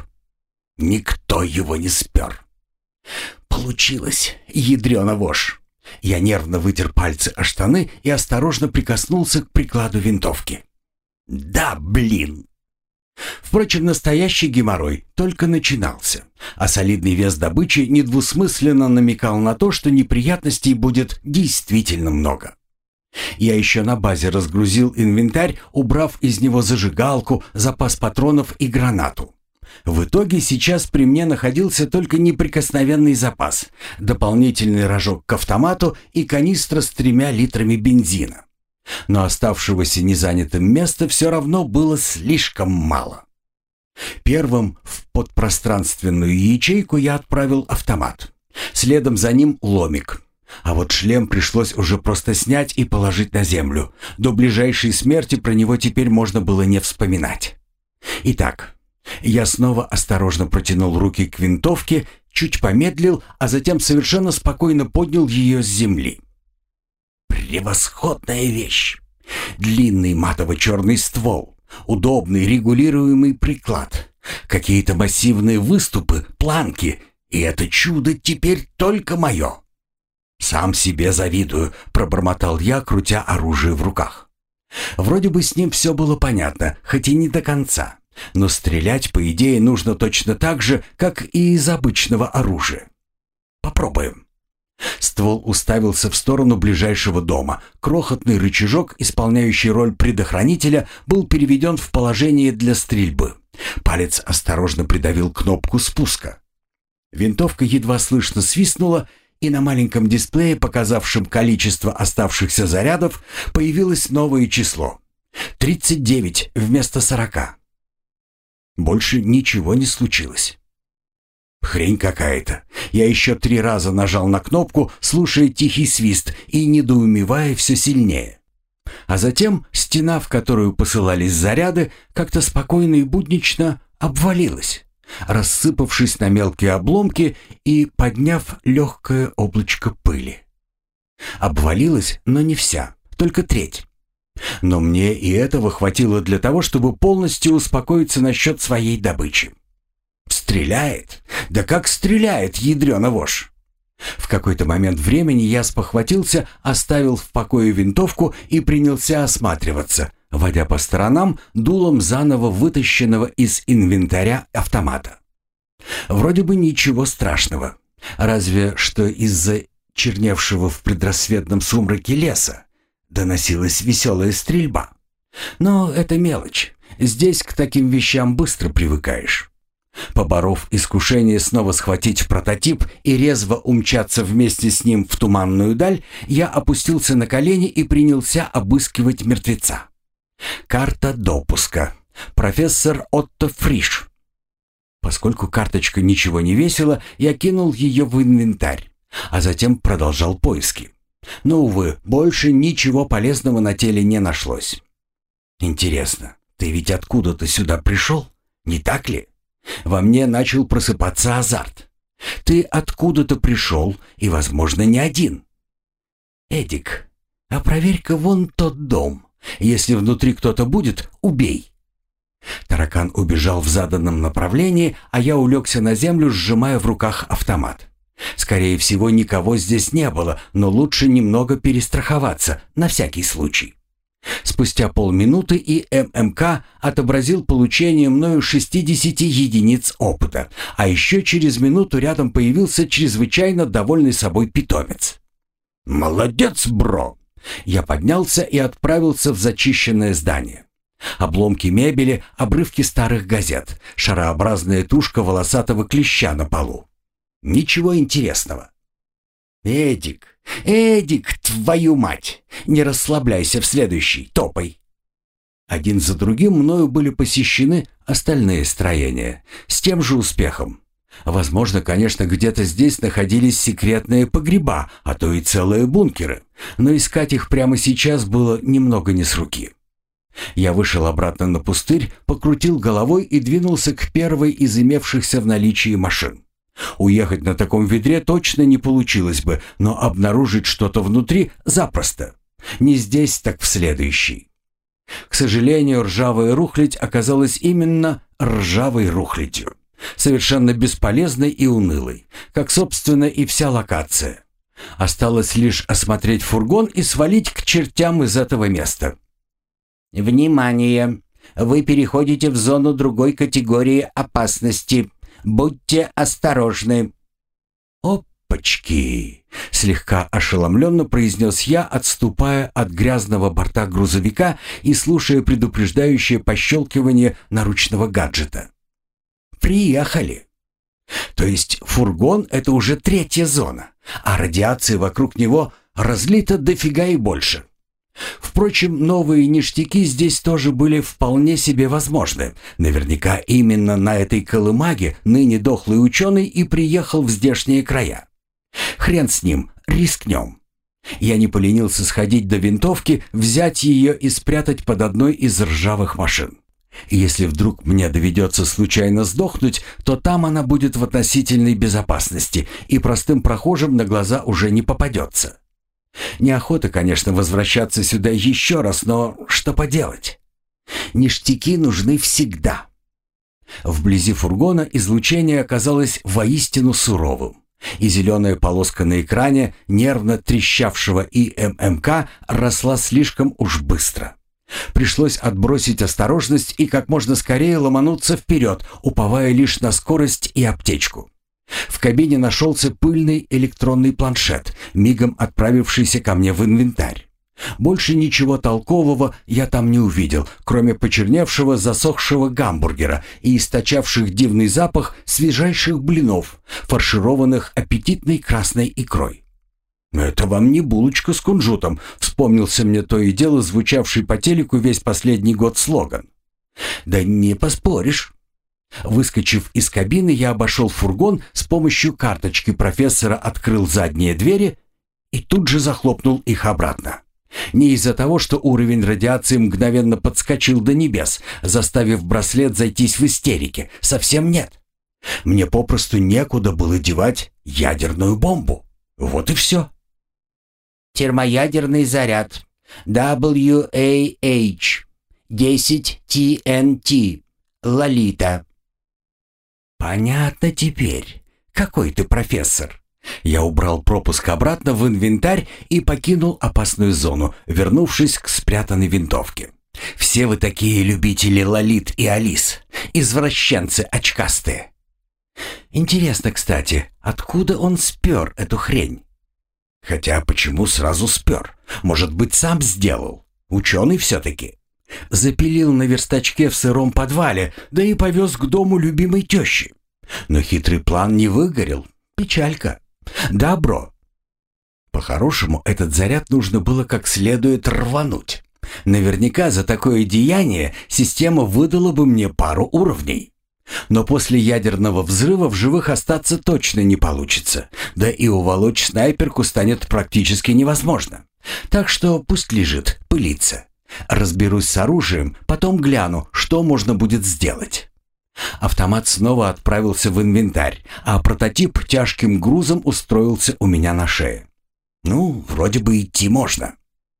Никто его не спер. Получилось, ядрёна вошь. Я нервно вытер пальцы о штаны и осторожно прикоснулся к прикладу винтовки. Да, блин! Впрочем, настоящий геморрой только начинался, а солидный вес добычи недвусмысленно намекал на то, что неприятностей будет действительно много. Я еще на базе разгрузил инвентарь, убрав из него зажигалку, запас патронов и гранату. В итоге сейчас при мне находился только неприкосновенный запас, дополнительный рожок к автомату и канистра с 3 литрами бензина. Но оставшегося незанятым места все равно было слишком мало. Первым в подпространственную ячейку я отправил автомат. Следом за ним ломик. А вот шлем пришлось уже просто снять и положить на землю. До ближайшей смерти про него теперь можно было не вспоминать. Итак, я снова осторожно протянул руки к винтовке, чуть помедлил, а затем совершенно спокойно поднял ее с земли. Превосходная вещь! Длинный матово-черный ствол, удобный регулируемый приклад, какие-то массивные выступы, планки, и это чудо теперь только мое. «Сам себе завидую», — пробормотал я, крутя оружие в руках. Вроде бы с ним все было понятно, хоть и не до конца. Но стрелять, по идее, нужно точно так же, как и из обычного оружия. Попробуем. Ствол уставился в сторону ближайшего дома. Крохотный рычажок, исполняющий роль предохранителя, был переведен в положение для стрельбы. Палец осторожно придавил кнопку спуска. Винтовка едва слышно свистнула, и на маленьком дисплее, показавшем количество оставшихся зарядов, появилось новое число. 39 вместо 40. Больше ничего не случилось. Хрень какая-то. Я еще 3 раза нажал на кнопку, слушая тихий свист и недоумевая все сильнее. А затем стена, в которую посылались заряды, как-то спокойно и буднично обвалилась, рассыпавшись на мелкие обломки и подняв легкое облачко пыли. Обвалилась, но не вся, только треть. Но мне и этого хватило для того, чтобы полностью успокоиться насчет своей добычи. Стреляет? Да как стреляет, ядрёна вошь! В какой-то момент времени я спохватился, оставил в покое винтовку и принялся осматриваться, водя по сторонам дулом заново вытащенного из инвентаря автомата. Вроде бы ничего страшного, разве что из-за черневшего в предрассветном сумраке леса доносилась веселая стрельба. Но это мелочь, здесь к таким вещам быстро привыкаешь. Поборов искушение снова схватить прототип и резво умчаться вместе с ним в туманную даль, я опустился на колени и принялся обыскивать мертвеца. Карта допуска. Профессор Отто Фриш. Поскольку карточка ничего не весила, я кинул ее в инвентарь. а затем продолжал поиски. Но, увы, больше ничего полезного на теле не нашлось. Интересно, ты ведь откуда-то сюда пришел, не так ли? Во мне начал просыпаться азарт. Ты откуда-то пришел, и, возможно, не один. Эдик, а проверь-ка вон тот дом. Если внутри кто-то будет, убей. Таракан убежал в заданном направлении, а я улегся на землю, сжимая в руках автомат. Скорее всего, никого здесь не было, но лучше немного перестраховаться, на всякий случай. Спустя полминуты и ММК отобразил получение мною 60 единиц опыта, а еще через минуту рядом появился чрезвычайно довольный собой питомец. «Молодец, бро!» Я поднялся и отправился в зачищенное здание. Обломки мебели, обрывки старых газет, шарообразная тушка волосатого клеща на полу. Ничего интересного. Эдик, твою мать! Не расслабляйся в следующий, топай!» Один за другим мною были посещены остальные строения, с тем же успехом. Возможно, конечно, где-то здесь находились секретные погреба, а то и целые бункеры, но искать их прямо сейчас было немного не с руки. Я вышел обратно на пустырь, покрутил головой и двинулся к первой из имевшихся в наличии машин. Уехать на таком ведре точно не получилось бы, но обнаружить что-то внутри запросто. Не здесь, так в следующей. К сожалению, ржавая рухлядь оказалась именно ржавой рухлядью. Совершенно бесполезной и унылой, как, собственно, и вся локация. Осталось лишь осмотреть фургон и свалить к чертям из этого места. «Внимание! Вы переходите в зону другой категории опасности. Будьте осторожны!» «Опачки!» — слегка ошеломленно произнес я, отступая от грязного борта грузовика и слушая предупреждающее пощелкивание наручного гаджета. «Приехали!» То есть фургон — это уже третья зона, а радиации вокруг него разлито дофига и больше. Впрочем, новые ништяки здесь тоже были вполне себе возможны. Наверняка именно на этой колымаге ныне дохлый ученый и приехал в здешние края. Хрен с ним, рискнем. Я не поленился сходить до винтовки, взять ее и спрятать под одной из ржавых машин. Если вдруг мне доведется случайно сдохнуть, то там она будет в относительной безопасности и простым прохожим на глаза уже не попадется. Неохота, конечно, возвращаться сюда еще раз, но что поделать? Ништяки нужны всегда. Вблизи фургона излучение оказалось воистину суровым, и зеленая полоска на экране нервно трещавшего ИММК росла слишком уж быстро. Пришлось отбросить осторожность и как можно скорее ломануться вперед, уповая лишь на скорость и аптечку. В кабине нашелся пыльный электронный планшет, мигом отправившийся ко мне в инвентарь. Больше ничего толкового я там не увидел, кроме почерневшего засохшего гамбургера и источавших дивный запах свежайших блинов, фаршированных аппетитной красной икрой. «Это вам не булочка с кунжутом», — вспомнился мне то и дело звучавший по телеку весь последний год слоган. «Да не поспоришь». Выскочив из кабины, я обошел фургон, с помощью карточки профессора открыл задние двери и тут же захлопнул их обратно. Не из-за того, что уровень радиации мгновенно подскочил до небес, заставив браслет зайтись в истерике. Совсем нет. Мне попросту некуда было девать ядерную бомбу. Вот и все. Термоядерный заряд. WAH. 10 TNT. Лолита. «Понятно теперь. Какой ты профессор?» Я убрал пропуск обратно в инвентарь и покинул опасную зону, вернувшись к спрятанной винтовке. «Все вы такие любители Лолит и Алис. Извращенцы очкастые». Интересно, кстати, откуда он спер эту хрень? Хотя почему сразу спер? Может быть, сам сделал? Ученый все-таки. Запилил на верстачке в сыром подвале, да и повез к дому любимой тещи. Но хитрый план не выгорел. Печалька. Да, бро. По-хорошему, этот заряд нужно было как следует рвануть. Наверняка за такое деяние система выдала бы мне пару уровней. Но после ядерного взрыва в живых остаться точно не получится, да и уволочь снайперку станет практически невозможно. Так что пусть лежит, пылится. Разберусь с оружием, потом гляну, что можно будет сделать. Автомат снова отправился в инвентарь, а прототип тяжким грузом устроился у меня на шее. Ну, вроде бы идти можно.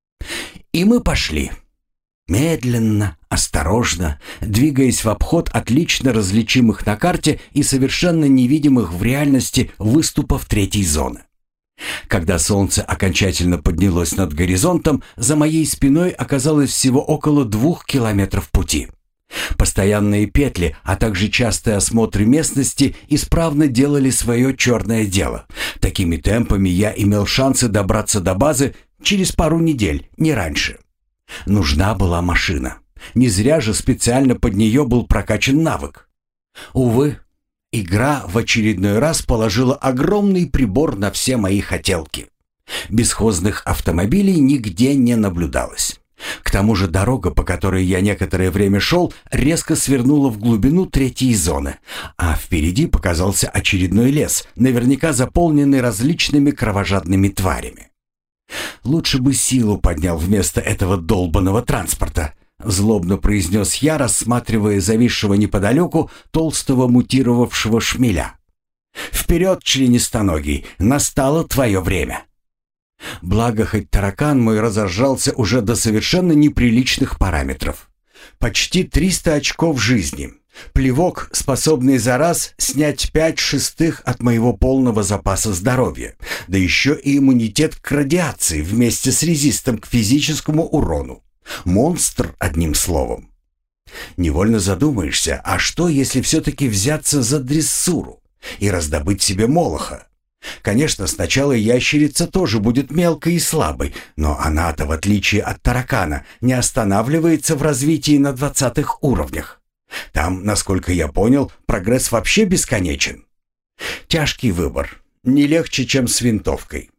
И мы пошли. Медленно, осторожно, двигаясь в обход отлично различимых на карте и совершенно невидимых в реальности выступов третьей зоны. Когда солнце окончательно поднялось над горизонтом, за моей спиной оказалось всего около 2 километров пути. Постоянные петли, а также частые осмотры местности исправно делали свое черное дело. Такими темпами я имел шансы добраться до базы через пару недель, не раньше. Нужна была машина. Не зря же специально под нее был прокачан навык. Увы, игра в очередной раз положила огромный прибор на все мои хотелки. Бесхозных автомобилей нигде не наблюдалось. К тому же дорога, по которой я некоторое время шел, резко свернула в глубину третьей зоны, а впереди показался очередной лес, наверняка заполненный различными кровожадными тварями. «Лучше бы силу поднял вместо этого долбанного транспорта», злобно произнес я, рассматривая зависшего неподалеку толстого мутировавшего шмеля. «Вперед, членистоногий, настало твое время!» Благо, хоть таракан мой разожрался уже до совершенно неприличных параметров. Почти 300 очков жизни. Плевок, способный за раз снять 5/6 от моего полного запаса здоровья. Да еще и иммунитет к радиации вместе с резистом к физическому урону. Монстр, одним словом. Невольно задумаешься, а что, если все-таки взяться за дрессуру и раздобыть себе молоха? Конечно, сначала ящерица тоже будет мелкой и слабой, но она-то, в отличие от таракана, не останавливается в развитии на 20-х уровнях. Там, насколько я понял, прогресс вообще бесконечен. Тяжкий выбор, не легче, чем с винтовкой.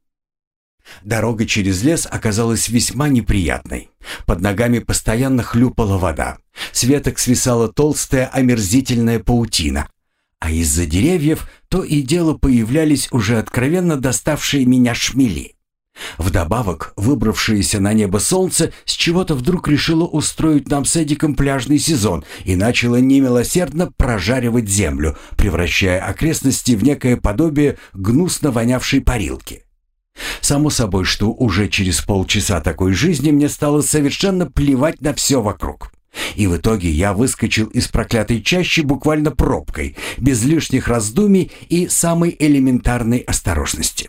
Дорога через лес оказалась весьма неприятной. Под ногами постоянно хлюпала вода. С веток свисала толстая омерзительная паутина. А из-за деревьев то и дело появлялись уже откровенно доставшие меня шмели. Вдобавок, выбравшееся на небо солнце с чего-то вдруг решило устроить нам с Эдиком пляжный сезон и начало немилосердно прожаривать землю, превращая окрестности в некое подобие гнусно вонявшей парилки. Само собой, что уже через полчаса такой жизни мне стало совершенно плевать на все вокруг. И в итоге я выскочил из проклятой чащи буквально пробкой, без лишних раздумий и самой элементарной осторожности.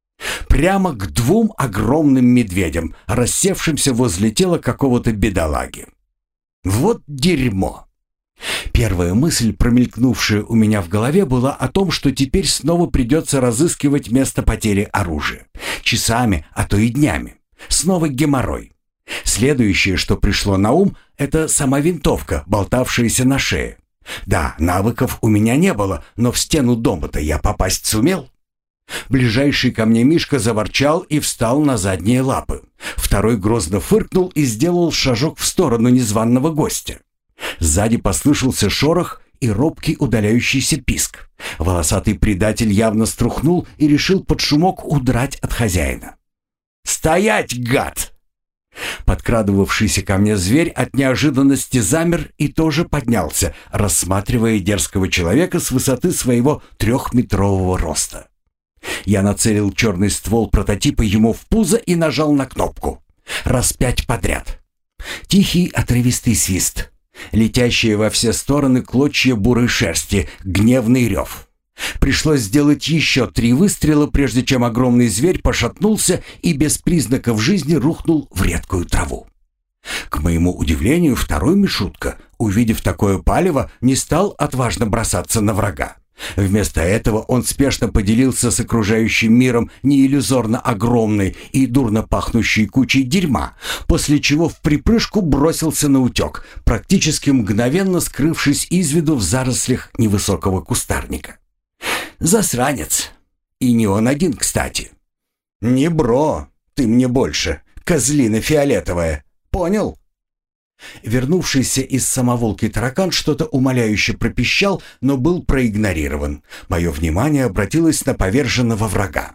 Прямо к 2 огромным медведям, рассевшимся возле тела какого-то бедолаги. Вот дерьмо! Первая мысль, промелькнувшая у меня в голове, была о том, что теперь снова придется разыскивать место потери оружия. Часами, а то и днями. Снова геморрой. Следующее, что пришло на ум, это сама винтовка, болтавшаяся на шее. Да, навыков у меня не было, но в стену дома-то я попасть сумел. Ближайший ко мне Мишка заворчал и встал на задние лапы. Второй грозно фыркнул и сделал шажок в сторону незваного гостя. Сзади послышался шорох и робкий удаляющийся писк. Волосатый предатель явно струхнул и решил под шумок удрать от хозяина. «Стоять, гад!» Подкрадывавшийся ко мне зверь от неожиданности замер и тоже поднялся, рассматривая дерзкого человека с высоты своего 3-метрового роста. Я нацелил черный ствол прототипа ему в пузо и нажал на кнопку. Раз 5 подряд. Тихий отрывистый свист. Летящие во все стороны клочья бурой шерсти, гневный рев. Пришлось сделать еще 3 выстрела, прежде чем огромный зверь пошатнулся и без признаков жизни рухнул в редкую траву. К моему удивлению, второй Мишутка, увидев такое палево, не стал отважно бросаться на врага. Вместо этого он спешно поделился с окружающим миром неиллюзорно огромной и дурно пахнущей кучей дерьма, после чего в припрыжку бросился на утек, практически мгновенно скрывшись из виду в зарослях невысокого кустарника. Засранец. И не он один, кстати. Не бро, ты мне больше, козлина фиолетовая. Понял? Вернувшийся из самоволки таракан что-то умоляюще пропищал, но был проигнорирован. Мое внимание обратилось на поверженного врага.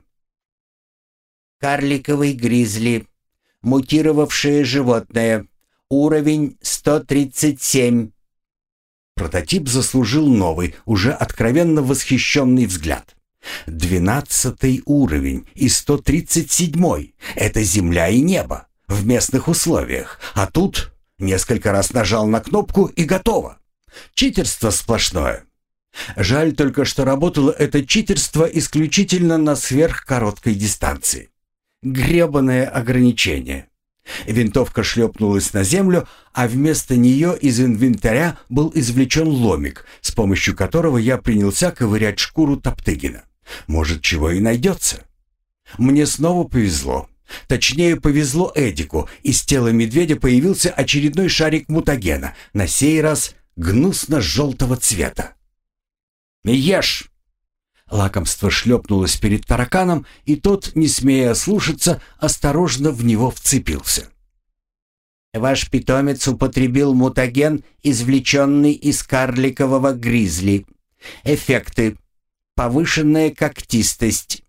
Карликовый гризли. Мутировавшее животное. Уровень 137. Прототип заслужил новый, уже откровенно восхищенный взгляд. 12-й уровень и 137-й. Это земля и небо в местных условиях. А тут несколько раз нажал на кнопку и готово. Читерство сплошное. Жаль только, что работало это читерство исключительно на сверхкороткой дистанции. Гребаное ограничение. Винтовка шлепнулась на землю, а вместо нее из инвентаря был извлечен ломик, с помощью которого я принялся ковырять шкуру Топтыгина. Может, чего и найдется. Мне снова повезло. Точнее, повезло Эдику. Из тела медведя появился очередной шарик мутагена, на сей раз гнусно-желтого цвета. «Ешь!» Лакомство шлепнулось перед тараканом, и тот, не смея ослушаться, осторожно в него вцепился. Ваш питомец употребил мутаген, извлеченный из карликового гризли. Эффекты. Повышенная когтистость.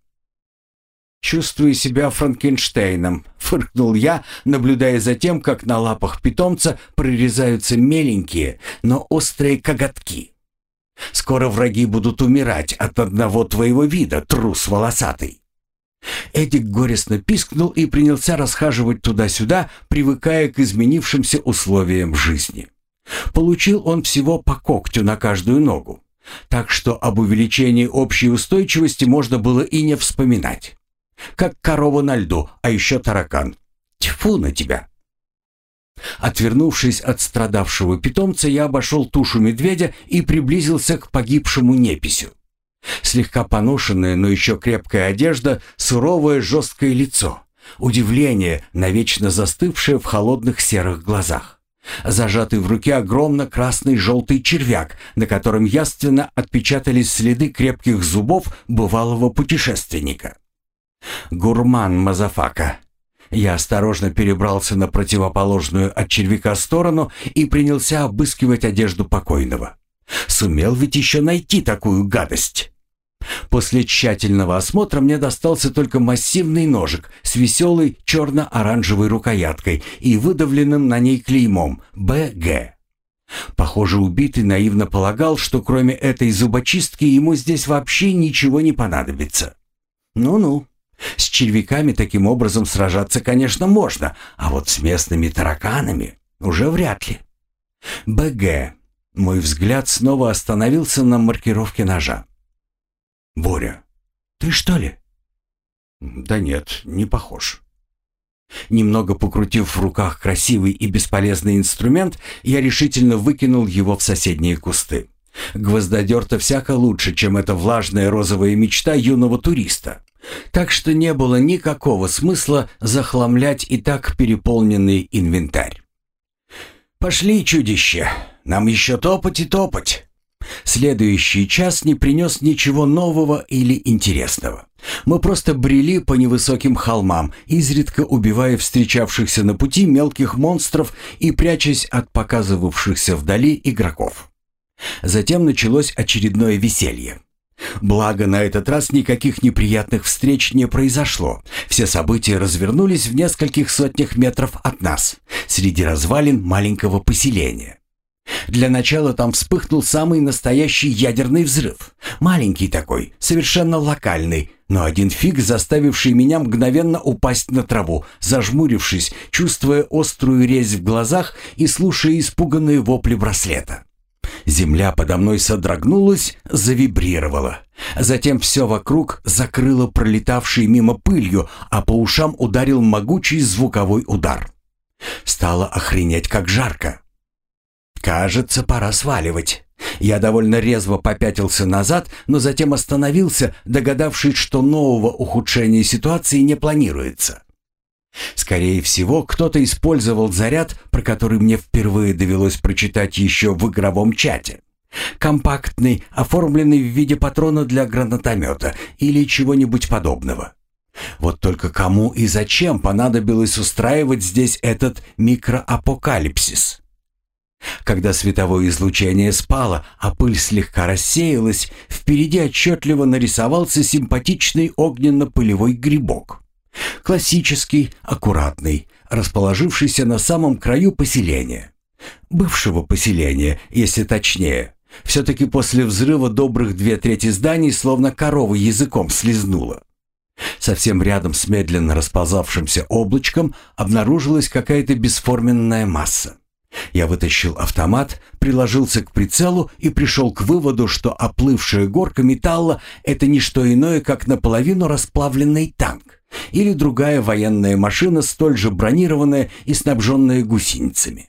«Чувствую себя Франкенштейном», — фыркнул я, наблюдая за тем, как на лапах питомца прорезаются меленькие, но острые коготки. «Скоро враги будут умирать от одного твоего вида, трус волосатый». Эдик горестно пискнул и принялся расхаживать туда-сюда, привыкая к изменившимся условиям жизни. Получил он всего по когтю на каждую ногу, так что об увеличении общей устойчивости можно было и не вспоминать. Как корова на льду, а еще таракан. Тьфу на тебя! Отвернувшись от страдавшего питомца, я обошел тушу медведя и приблизился к погибшему неписью. Слегка поношенная, но еще крепкая одежда, суровое жесткое лицо, удивление, навечно застывшее в холодных серых глазах. Зажатый в руке огромно-красный желтый червяк, на котором явственно отпечатались следы крепких зубов бывалого путешественника. Гурман мазафака. Я осторожно перебрался на противоположную от червяка сторону и принялся обыскивать одежду покойного. Сумел ведь еще найти такую гадость. После тщательного осмотра мне достался только массивный ножик с веселой черно-оранжевой рукояткой и выдавленным на ней клеймом «БГ». Похоже, убитый наивно полагал, что кроме этой зубочистки ему здесь вообще ничего не понадобится. Ну-ну. С червяками таким образом сражаться, конечно, можно, а вот с местными тараканами уже вряд ли. БГ. Мой взгляд снова остановился на маркировке ножа. «Боря, ты что ли?» «Да нет, не похож». Немного покрутив в руках красивый и бесполезный инструмент, я решительно выкинул его в соседние кусты. Гвоздодер-то всяко лучше, чем эта влажная розовая мечта юного туриста. Так что не было никакого смысла захламлять и так переполненный инвентарь. «Пошли, чудище, нам еще топать и топать». Следующий час не принес ничего нового или интересного. Мы просто брели по невысоким холмам, изредка убивая встречавшихся на пути мелких монстров и прячась от показывавшихся вдали игроков. Затем началось очередное веселье. Благо, на этот раз никаких неприятных встреч не произошло. Все события развернулись в нескольких сотнях метров от нас, среди развалин маленького поселения. Для начала там вспыхнул самый настоящий ядерный взрыв. Маленький такой, совершенно локальный, но один фиг заставивший меня мгновенно упасть на траву, зажмурившись, чувствуя острую резь в глазах и слушая испуганные вопли браслета. Земля подо мной содрогнулась, завибрировала. Затем все вокруг закрыло пролетавшей мимо пылью, а по ушам ударил могучий звуковой удар. Стало охренеть как жарко. Кажется, пора сваливать. Я довольно резво попятился назад, но затем остановился, догадавшись, что нового ухудшения ситуации не планируется. Скорее всего, кто-то использовал заряд, про который мне впервые довелось прочитать еще в игровом чате. Компактный, оформленный в виде патрона для гранатомета или чего-нибудь подобного. Вот только кому и зачем понадобилось устраивать здесь этот микроапокалипсис? Когда световое излучение спало, а пыль слегка рассеялась, впереди отчетливо нарисовался симпатичный огненно-пылевой грибок. Классический, аккуратный, расположившийся на самом краю поселения. Бывшего поселения, если точнее. Все-таки после взрыва добрых 2/3 зданий словно корова языком слезнула. Совсем рядом с медленно расползавшимся облачком обнаружилась какая-то бесформенная масса. Я вытащил автомат, приложился к прицелу и пришел к выводу, что оплывшая горка металла — это не что иное, как наполовину расплавленный танк или другая военная машина, столь же бронированная и снабженная гусеницами.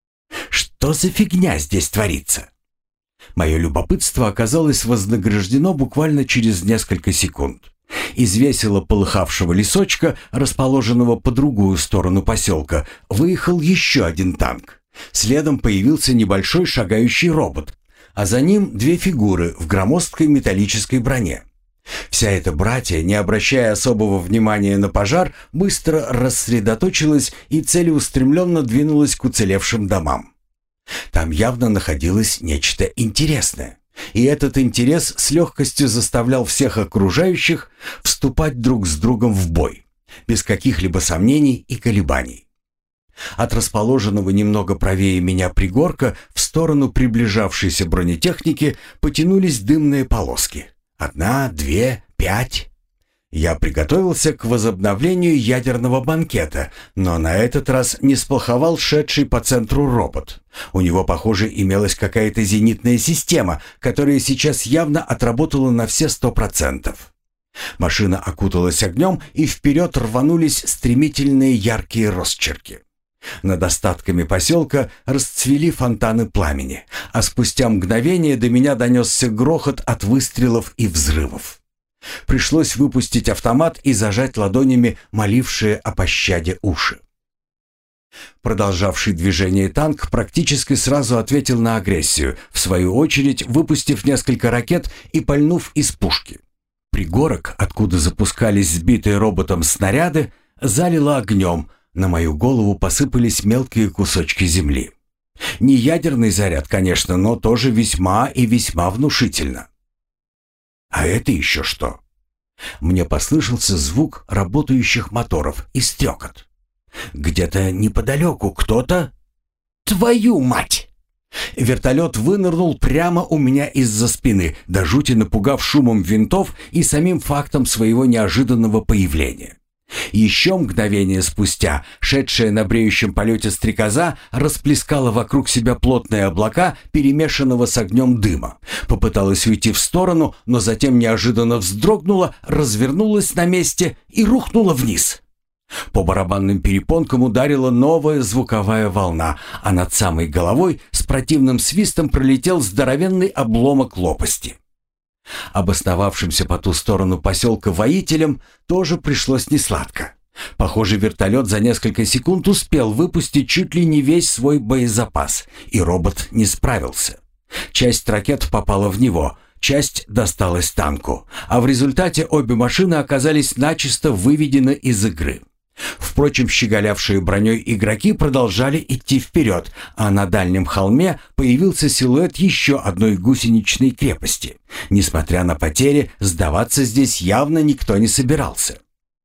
Что за фигня здесь творится? Мое любопытство оказалось вознаграждено буквально через несколько секунд. Из весело полыхавшего лесочка, расположенного по другую сторону поселка, выехал еще один танк. Следом появился небольшой шагающий робот, а за ним две фигуры в громоздкой металлической броне. Вся эта братья, не обращая особого внимания на пожар, быстро рассредоточилась и целеустремленно двинулась к уцелевшим домам. Там явно находилось нечто интересное, и этот интерес с легкостью заставлял всех окружающих вступать друг с другом в бой, без каких-либо сомнений и колебаний. От расположенного немного правее меня пригорка в сторону приближавшейся бронетехники потянулись дымные полоски. 1, 2, 5. Я приготовился к возобновлению ядерного банкета, но на этот раз не сплоховал шедший по центру робот. У него, похоже, имелась какая-то зенитная система, которая сейчас явно отработала на все 100%. Машина окуталась огнем, и вперед рванулись стремительные яркие росчерки. Над остатками поселка расцвели фонтаны пламени, а спустя мгновение до меня донесся грохот от выстрелов и взрывов. Пришлось выпустить автомат и зажать ладонями молившие о пощаде уши. Продолжавший движение танк практически сразу ответил на агрессию, в свою очередь выпустив несколько ракет и пальнув из пушки. Пригорок, откуда запускались сбитые роботом снаряды, залило огнем. На мою голову посыпались мелкие кусочки земли. Не ядерный заряд, конечно, но тоже весьма и весьма внушительно. А это еще что? Мне послышался звук работающих моторов и стрекот. Где-то неподалеку кто-то... Твою мать! Вертолет вынырнул прямо у меня из-за спины, до жути напугав шумом винтов и самим фактом своего неожиданного появления. Еще мгновение спустя шедшая на бреющем полете стрекоза расплескала вокруг себя плотные облака, перемешанного с огнем дыма. Попыталась уйти в сторону, но затем неожиданно вздрогнула, развернулась на месте и рухнула вниз. По барабанным перепонкам ударила новая звуковая волна, а над самой головой с противным свистом пролетел здоровенный обломок лопасти. Обосновавшимся по ту сторону поселка воителям тоже пришлось несладко. Похоже, вертолет за несколько секунд успел выпустить чуть ли не весь свой боезапас, и робот не справился. Часть ракет попала в него, часть досталась танку, а в результате обе машины оказались начисто выведены из игры. Впрочем, щеголявшие броней игроки продолжали идти вперед, а на дальнем холме появился силуэт еще одной гусеничной крепости. Несмотря на потери, сдаваться здесь явно никто не собирался.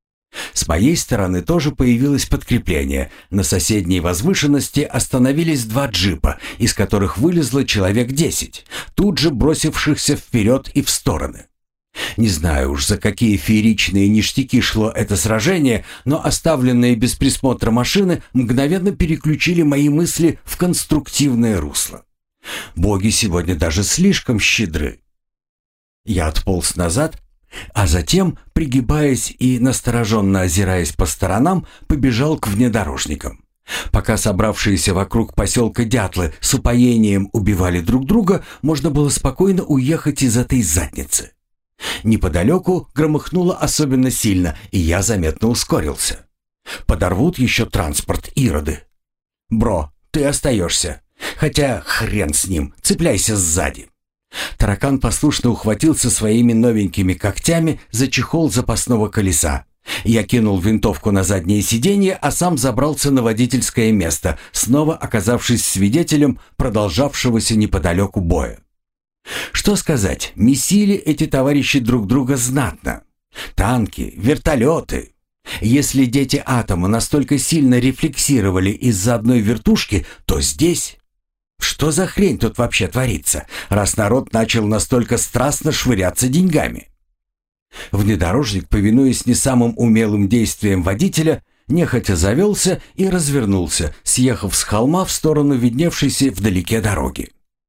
С моей стороны тоже появилось подкрепление. На соседней возвышенности остановились 2 джипа, из которых вылезло человек 10, тут же бросившихся вперед и в стороны. Не знаю уж, за какие фееричные ништяки шло это сражение, но оставленные без присмотра машины мгновенно переключили мои мысли в конструктивное русло. Боги сегодня даже слишком щедры. Я отполз назад, а затем, пригибаясь и настороженно озираясь по сторонам, побежал к внедорожникам. Пока собравшиеся вокруг поселка дятлы с упоением убивали друг друга, можно было спокойно уехать из этой задницы. Неподалеку громыхнуло особенно сильно, и я заметно ускорился. Подорвут еще транспорт ироды. «Бро, ты остаешься. Хотя хрен с ним, цепляйся сзади». Таракан послушно ухватился своими новенькими когтями за чехол запасного колеса. Я кинул винтовку на заднее сиденье, а сам забрался на водительское место, снова оказавшись свидетелем продолжавшегося неподалеку боя. Что сказать, месили эти товарищи друг друга знатно. Танки, вертолеты. Если дети атома настолько сильно рефлексировали из-за одной вертушки, то здесь... Что за хрень тут вообще творится, раз народ начал настолько страстно швыряться деньгами? Внедорожник, повинуясь не самым умелым действиям водителя, нехотя завелся и развернулся, съехав с холма в сторону видневшейся вдалеке дороги.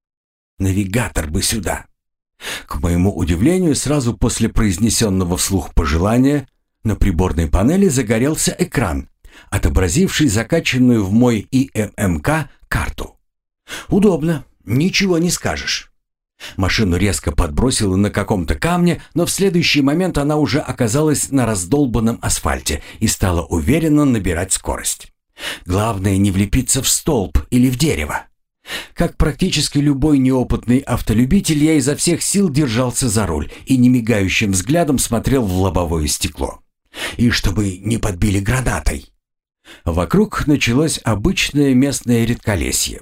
Навигатор бы сюда. К моему удивлению, сразу после произнесенного вслух пожелания на приборной панели загорелся экран, отобразивший закачанную в мой ИММК карту. Удобно, ничего не скажешь. Машину резко подбросило на каком-то камне, но в следующий момент она уже оказалась на раздолбанном асфальте и стала уверенно набирать скорость. Главное не влепиться в столб или в дерево. Как практически любой неопытный автолюбитель, я изо всех сил держался за руль и немигающим взглядом смотрел в лобовое стекло. И чтобы не подбили гранатой. Вокруг началось обычное местное редколесье.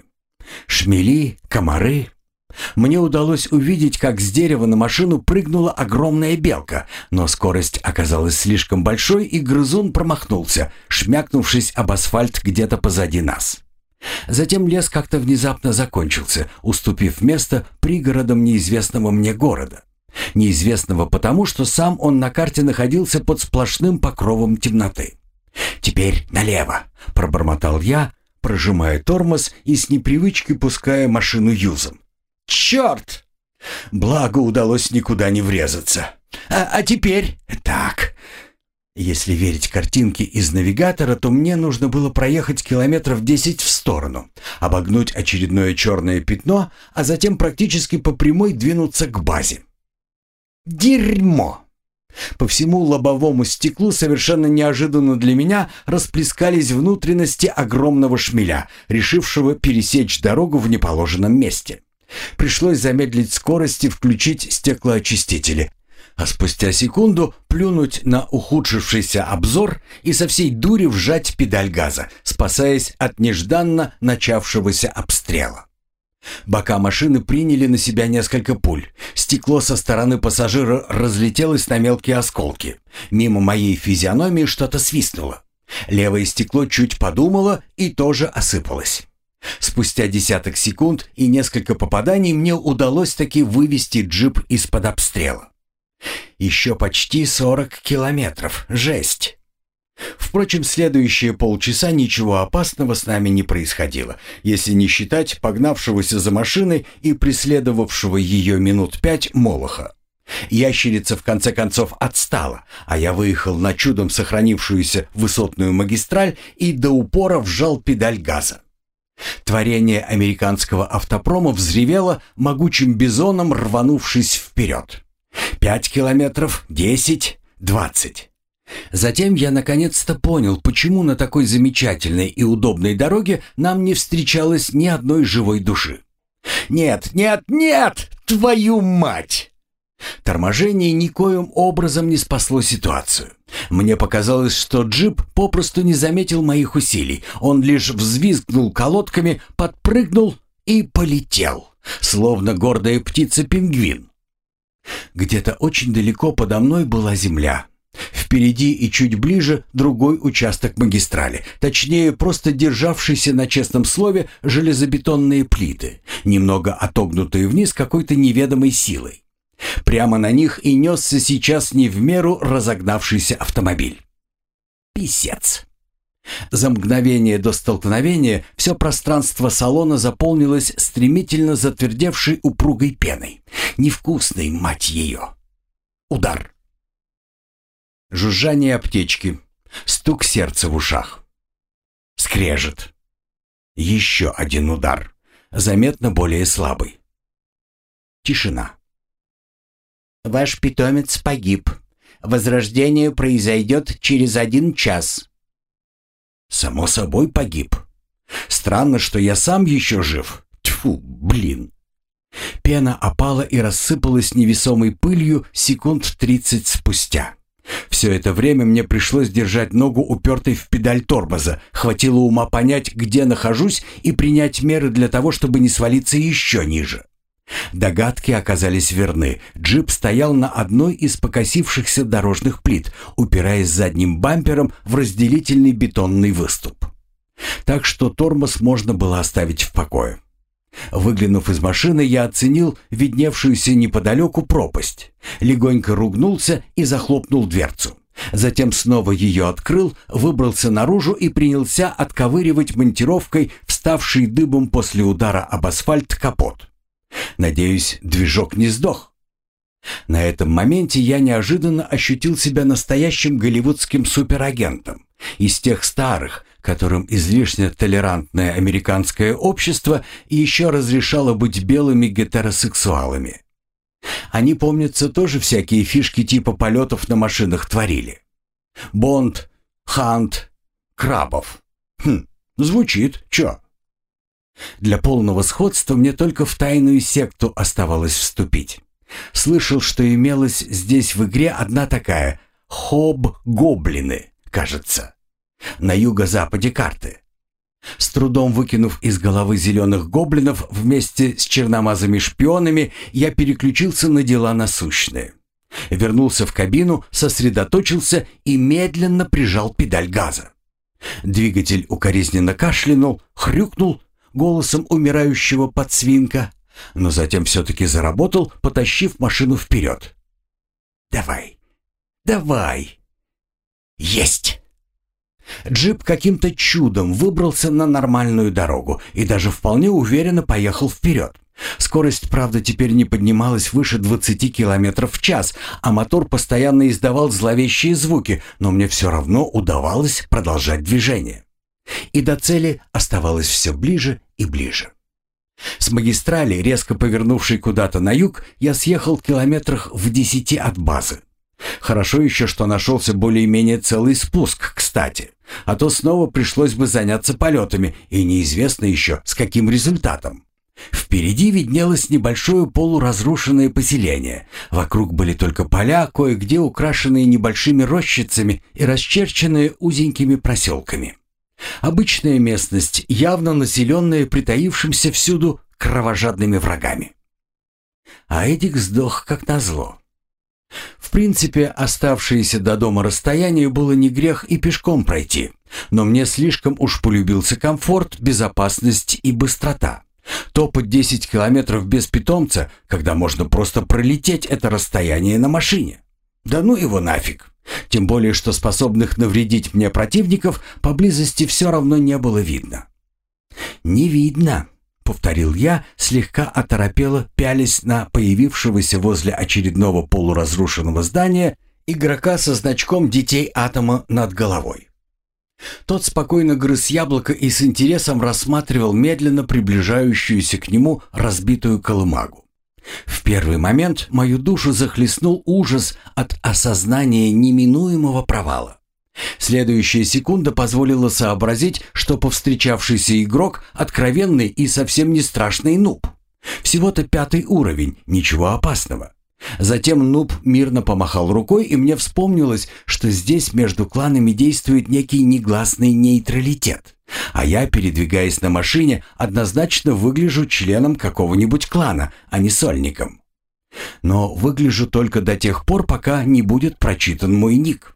Шмели, комары. Мне удалось увидеть, как с дерева на машину прыгнула огромная белка, но скорость оказалась слишком большой, и грызун промахнулся, шмякнувшись об асфальт где-то позади нас. Затем лес как-то внезапно закончился, уступив место пригородам неизвестного мне города. Неизвестного потому, что сам он на карте находился под сплошным покровом темноты. «Теперь налево», — пробормотал я, прожимая тормоз и с непривычки пуская машину юзом. «Черт!» Благо удалось никуда не врезаться. А теперь так. Если верить картинке из навигатора, то мне нужно было проехать километров 10 в сторону, обогнуть очередное черное пятно, а затем практически по прямой двинуться к базе. Дерьмо! По всему лобовому стеклу совершенно неожиданно для меня расплескались внутренности огромного шмеля, решившего пересечь дорогу в неположенном месте. Пришлось замедлить скорость и включить стеклоочистители, а спустя секунду плюнуть на ухудшившийся обзор и со всей дури вжать педаль газа, спасаясь от нежданно начавшегося обстрела. Бока машины приняли на себя несколько пуль. Стекло со стороны пассажира разлетелось на мелкие осколки. Мимо моей физиономии что-то свистнуло. Левое стекло чуть подумало и тоже осыпалось. Спустя десяток секунд и несколько попаданий мне удалось таки вывести джип из-под обстрела. Еще почти 40 километров. Жесть. Впрочем, следующие полчаса ничего опасного с нами не происходило, если не считать погнавшегося за машиной и преследовавшего ее минут 5 молоха. Ящерица в конце концов отстала, а я выехал на чудом сохранившуюся высотную магистраль и до упора вжал педаль газа. Творение американского автопрома взревело могучим бизоном, рванувшись вперед. 5 километров, 10, 20. Затем я наконец-то понял, почему на такой замечательной и удобной дороге нам не встречалось ни одной живой души. «Нет, нет, нет! Твою мать!» Торможение никоим образом не спасло ситуацию. Мне показалось, что джип попросту не заметил моих усилий. Он лишь взвизгнул колодками, подпрыгнул и полетел, словно гордая птица-пингвин. Где-то очень далеко подо мной была земля. Впереди и чуть ближе другой участок магистрали, точнее, просто державшийся на честном слове железобетонные плиты, немного отогнутые вниз какой-то неведомой силой. Прямо на них и несся сейчас не в меру разогнавшийся автомобиль. Писец. За мгновение до столкновения все пространство салона заполнилось стремительно затвердевшей упругой пеной. Невкусной, мать ее. Удар. Жужжание аптечки, стук сердца в ушах. Скрежет. Еще один удар, заметно более слабый. Тишина. «Ваш питомец погиб. Возрождение произойдет через 1 час». Само собой погиб. Странно, что я сам еще жив. Тьфу, блин. Пена опала и рассыпалась невесомой пылью секунд 30 спустя. Все это время мне пришлось держать ногу упертой в педаль тормоза. Хватило ума понять, где нахожусь, и принять меры для того, чтобы не свалиться еще ниже. Догадки оказались верны. Джип стоял на одной из покосившихся дорожных плит, упираясь задним бампером в разделительный бетонный выступ. Так что тормоз можно было оставить в покое. Выглянув из машины, я оценил видневшуюся неподалеку пропасть, легонько ругнулся и захлопнул дверцу. Затем снова ее открыл, выбрался наружу и принялся отковыривать монтировкой вставший дыбом после удара об асфальт капот. Надеюсь, движок не сдох. На этом моменте я неожиданно ощутил себя настоящим голливудским суперагентом, из тех старых, которым излишне толерантное американское общество еще разрешало быть белыми гетеросексуалами. Они, помнится, тоже всякие фишки типа полетов на машинах творили. Бонд, Хант, Крабов. Звучит, чё? Для полного сходства мне только в тайную секту оставалось вступить. Слышал, что имелась здесь в игре одна такая — Хоб-гоблины, кажется, на юго-западе карты. С трудом выкинув из головы зеленых гоблинов вместе с черномазыми шпионами, я переключился на дела насущные. Вернулся в кабину, сосредоточился и медленно прижал педаль газа. Двигатель укоризненно кашлянул, хрюкнул голосом умирающего подсвинка, но затем все-таки заработал, потащив машину вперед. «Давай, давай!» «Есть!» Джип каким-то чудом выбрался на нормальную дорогу и даже вполне уверенно поехал вперед. Скорость, правда, теперь не поднималась выше 20 км в час, а мотор постоянно издавал зловещие звуки, но мне все равно удавалось продолжать движение. И до цели оставалось все ближе и ближе. С магистрали, резко повернувшей куда-то на юг, я съехал километрах в 10 от базы. Хорошо еще, что нашелся более-менее целый спуск, кстати, а то снова пришлось бы заняться полетами, и неизвестно еще, с каким результатом. Впереди виднелось небольшое полуразрушенное поселение. Вокруг были только поля, кое-где украшенные небольшими рощицами и расчерченные узенькими проселками. Обычная местность, явно населенная притаившимся всюду кровожадными врагами. А Эдик сдох как назло. В принципе, оставшееся до дома расстояние было не грех и пешком пройти, но мне слишком уж полюбился комфорт, безопасность и быстрота. Топать 10 километров без питомца, когда можно просто пролететь это расстояние на машине. Да ну его нафиг. Тем более, что способных навредить мне противников поблизости все равно не было видно. «Не видно», — повторил я, слегка оторопело пялясь на появившегося возле очередного полуразрушенного здания игрока со значком «Детей Атома» над головой. Тот спокойно грыз яблоко и с интересом рассматривал медленно приближающуюся к нему разбитую колымагу. В первый момент мою душу захлестнул ужас от осознания неминуемого провала. Следующая секунда позволила сообразить, что повстречавшийся игрок — откровенный и совсем не страшный нуб. Всего-то 5-й уровень, ничего опасного. Затем нуб мирно помахал рукой, и мне вспомнилось, что здесь между кланами действует некий негласный нейтралитет, а я, передвигаясь на машине, однозначно выгляжу членом какого-нибудь клана, а не сольником. Но выгляжу только до тех пор, пока не будет прочитан мой ник.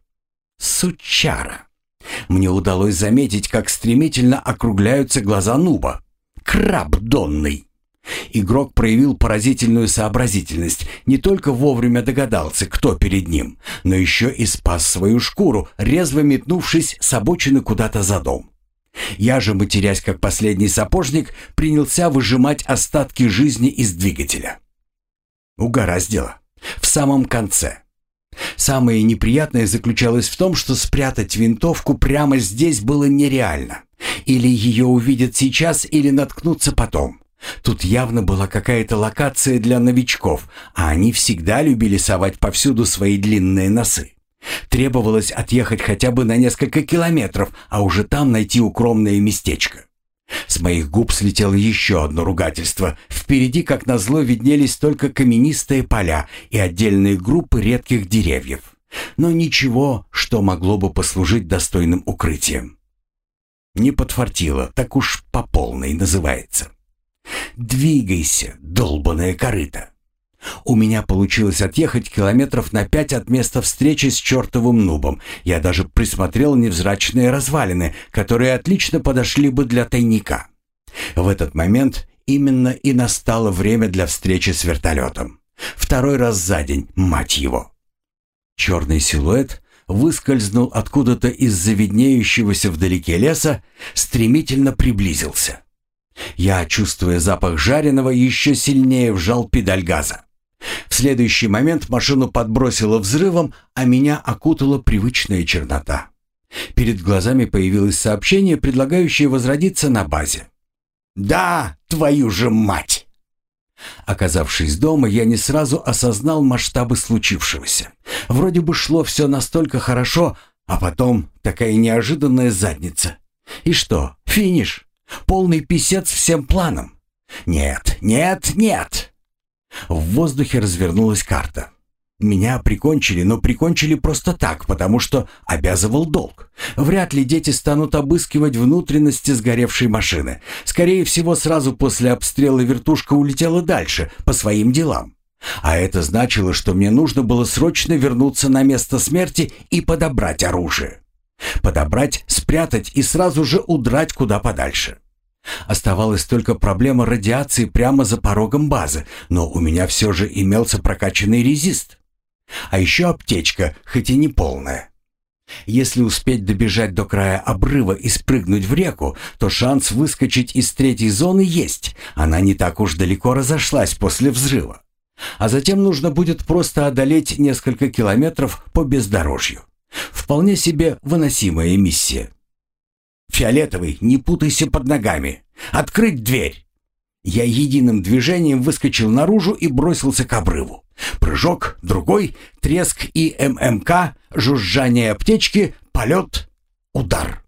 Сучара. Мне удалось заметить, как стремительно округляются глаза нуба. Краб донный. Игрок проявил поразительную сообразительность, не только вовремя догадался, кто перед ним, но еще и спас свою шкуру, резво метнувшись с обочины куда-то за дом. Я же, матерясь как последний сапожник, принялся выжимать остатки жизни из двигателя. Угораздило. В самом конце. Самое неприятное заключалось в том, что спрятать винтовку прямо здесь было нереально. Или ее увидят сейчас, или наткнутся потом. Тут явно была какая-то локация для новичков, а они всегда любили совать повсюду свои длинные носы. Требовалось отъехать хотя бы на несколько километров, а уже там найти укромное местечко. С моих губ слетело еще одно ругательство. Впереди, как назло, виднелись только каменистые поля и отдельные группы редких деревьев. но ничего, что могло бы послужить достойным укрытием. Не подфартило, так уж по полной называется. «Двигайся, долбаная корыта!» У меня получилось отъехать километров на 5 от места встречи с чертовым нубом. Я даже присмотрел невзрачные развалины, которые отлично подошли бы для тайника. В этот момент именно и настало время для встречи с вертолетом. Второй раз за день, мать его. Черный силуэт выскользнул откуда-то из-за виднеющегося вдалеке леса, стремительно приблизился. Я, чувствуя запах жареного, еще сильнее вжал педаль газа. В следующий момент машину подбросило взрывом, а меня окутала привычная чернота. Перед глазами появилось сообщение, предлагающее возродиться на базе. «Да, твою же мать!» Оказавшись дома, я не сразу осознал масштабы случившегося. Вроде бы шло все настолько хорошо, а потом такая неожиданная задница. И что, финиш? Полный писец всем планам? Нет, нет, нет! В воздухе развернулась карта. Меня прикончили, но прикончили просто так, потому что обязывал долг. Вряд ли дети станут обыскивать внутренности сгоревшей машины. Скорее всего, сразу после обстрела вертушка улетела дальше, по своим делам. А это значило, что мне нужно было срочно вернуться на место смерти и подобрать оружие. Подобрать, спрятать и сразу же удрать куда подальше. Оставалась только проблема радиации прямо за порогом базы, но у меня все же имелся прокачанный резист. А еще аптечка, хоть и не полная. Если успеть добежать до края обрыва и спрыгнуть в реку, то шанс выскочить из третьей зоны есть. Она не так уж далеко разошлась после взрыва. А затем нужно будет просто одолеть несколько километров по бездорожью. Вполне себе выносимая миссия. «Фиолетовый, не путайся под ногами! Открыть дверь!» Я единым движением выскочил наружу и бросился к обрыву. Прыжок, другой, треск и ММК, жужжание аптечки, полет, удар.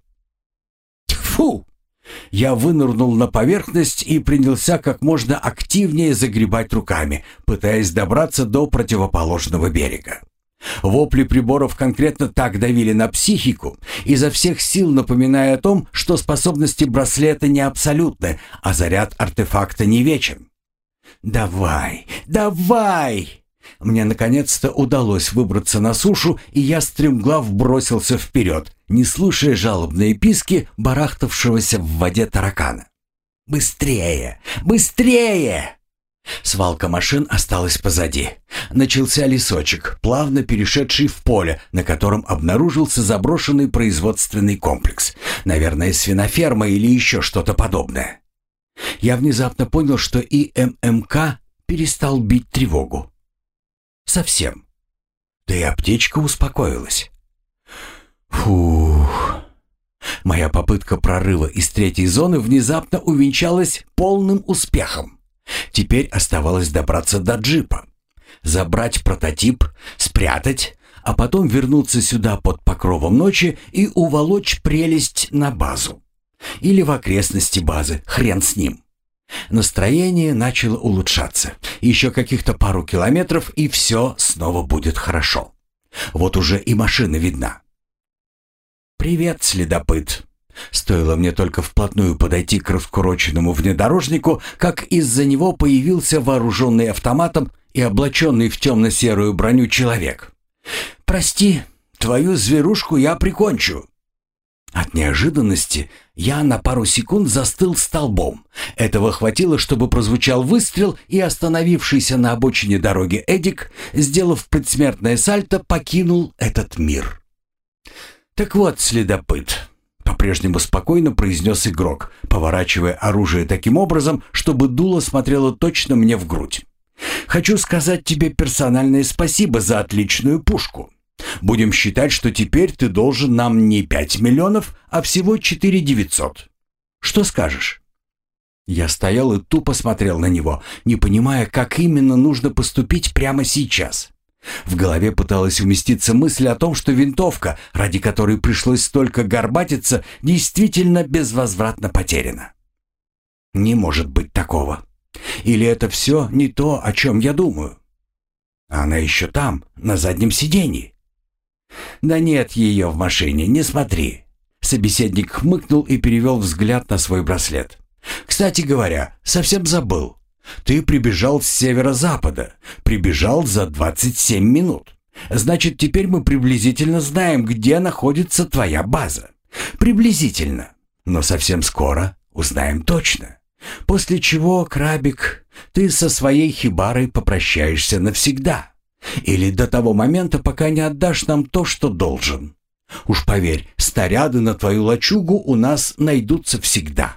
Тьфу! Я вынырнул на поверхность и принялся как можно активнее загребать руками, пытаясь добраться до противоположного берега. Вопли приборов конкретно так давили на психику, изо всех сил напоминая о том, что способности браслета не абсолютны, а заряд артефакта не вечен. «Давай, давай!» Мне наконец-то удалось выбраться на сушу, и я стремглав бросился вперед, не слушая жалобные писки барахтавшегося в воде таракана. «Быстрее! Быстрее!» Свалка машин осталась позади. Начался лесочек, плавно перешедший в поле, на котором обнаружился заброшенный производственный комплекс. Наверное, свиноферма или еще что-то подобное. Я внезапно понял, что и ММК перестал бить тревогу. Совсем. Да и аптечка успокоилась. Фух. Моя попытка прорыва из третьей зоны внезапно увенчалась полным успехом. Теперь оставалось добраться до джипа, забрать прототип, спрятать, а потом вернуться сюда под покровом ночи и уволочь прелесть на базу. Или в окрестности базы, хрен с ним. Настроение начало улучшаться. Еще каких-то пару километров, и все снова будет хорошо. Вот уже и машина видна. «Привет, следопыт!» Стоило мне только вплотную подойти к раскуроченному внедорожнику, как из-за него появился вооруженный автоматом и облаченный в темно-серую броню человек. «Прости, твою зверушку я прикончу». От неожиданности я на пару секунд застыл столбом. Этого хватило, чтобы прозвучал выстрел, и остановившийся на обочине дороги Эдик, сделав предсмертное сальто, покинул этот мир. «Так вот, следопыт», — по-прежнему спокойно произнес игрок, поворачивая оружие таким образом, чтобы дуло смотрело точно мне в грудь. «Хочу сказать тебе персональное спасибо за отличную пушку. Будем считать, что теперь ты должен нам не 5 миллионов, а всего 4 900. Что скажешь?» Я стоял и тупо смотрел на него, не понимая, как именно нужно поступить прямо сейчас. В голове пыталась уместиться мысль о том, что винтовка, ради которой пришлось столько горбатиться, действительно безвозвратно потеряна. Не может быть такого. Или это все не то, о чем я думаю? Она еще там, на заднем сиденье. Да нет ее в машине, не смотри. Собеседник хмыкнул и перевел взгляд на свой браслет. Кстати говоря, совсем забыл. Ты прибежал с северо-запада. Прибежал за 27 минут. Значит, теперь мы приблизительно знаем, где находится твоя база. Приблизительно. Но совсем скоро узнаем точно. После чего, Крабик, ты со своей хибарой попрощаешься навсегда. Или до того момента, пока не отдашь нам то, что должен. Уж поверь, снаряды на твою лачугу у нас найдутся всегда.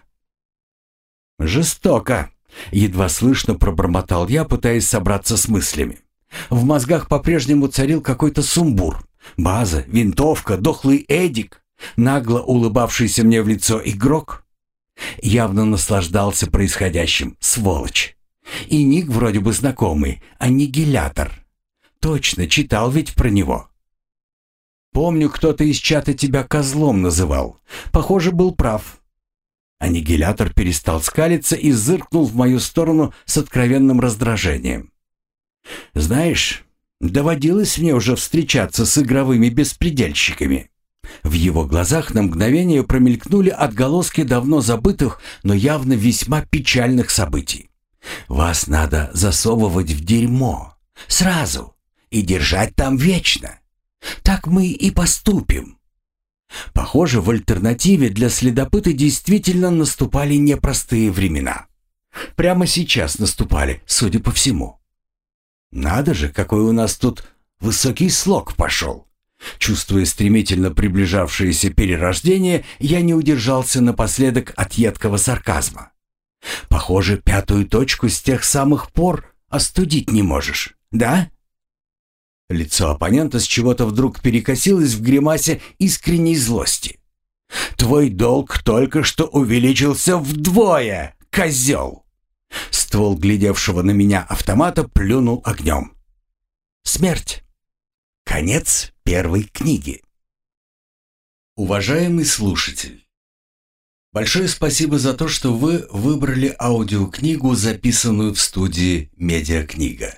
Жестоко. Едва слышно пробормотал я, пытаясь собраться с мыслями. В мозгах по-прежнему царил какой-то сумбур. База, винтовка, дохлый Эдик, нагло улыбавшийся мне в лицо игрок. Явно наслаждался происходящим, сволочь. И ник вроде бы знакомый, аннигилятор. Точно, читал ведь про него. Помню, кто-то из чата тебя козлом называл. Похоже, был прав. Аннигилятор перестал скалиться и зыркнул в мою сторону с откровенным раздражением. Знаешь, доводилось мне уже встречаться с игровыми беспредельщиками. В его глазах на мгновение промелькнули отголоски давно забытых, но явно весьма печальных событий. Вас надо засовывать в дерьмо. Сразу. И держать там вечно. Так мы и поступим. Похоже, в альтернативе для следопыта действительно наступали непростые времена. Прямо сейчас наступали, судя по всему. Надо же, какой у нас тут высокий слог пошел. Чувствуя стремительно приближавшееся перерождение, я не удержался напоследок от едкого сарказма. Похоже, пятую точку с тех самых пор остудить не можешь, да? Лицо оппонента с чего-то вдруг перекосилось в гримасе искренней злости. «Твой долг только что увеличился вдвое, козел!» Ствол глядевшего на меня автомата плюнул огнем. Смерть. Конец первой книги. Уважаемый слушатель, большое спасибо за то, что вы выбрали аудиокнигу, записанную в студии «Медиакнига».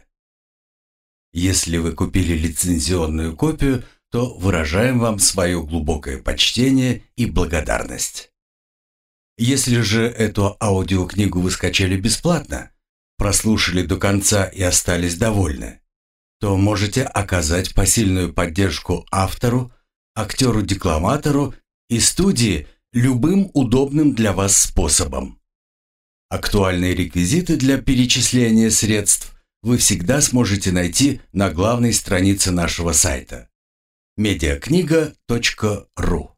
Если вы купили лицензионную копию, то выражаем вам свое глубокое почтение и благодарность. Если же эту аудиокнигу вы скачали бесплатно, прослушали до конца и остались довольны, то можете оказать посильную поддержку автору, актеру-декламатору и студии любым удобным для вас способом. Актуальные реквизиты для перечисления средств вы всегда сможете найти на главной странице нашего сайта mediakniga.ru.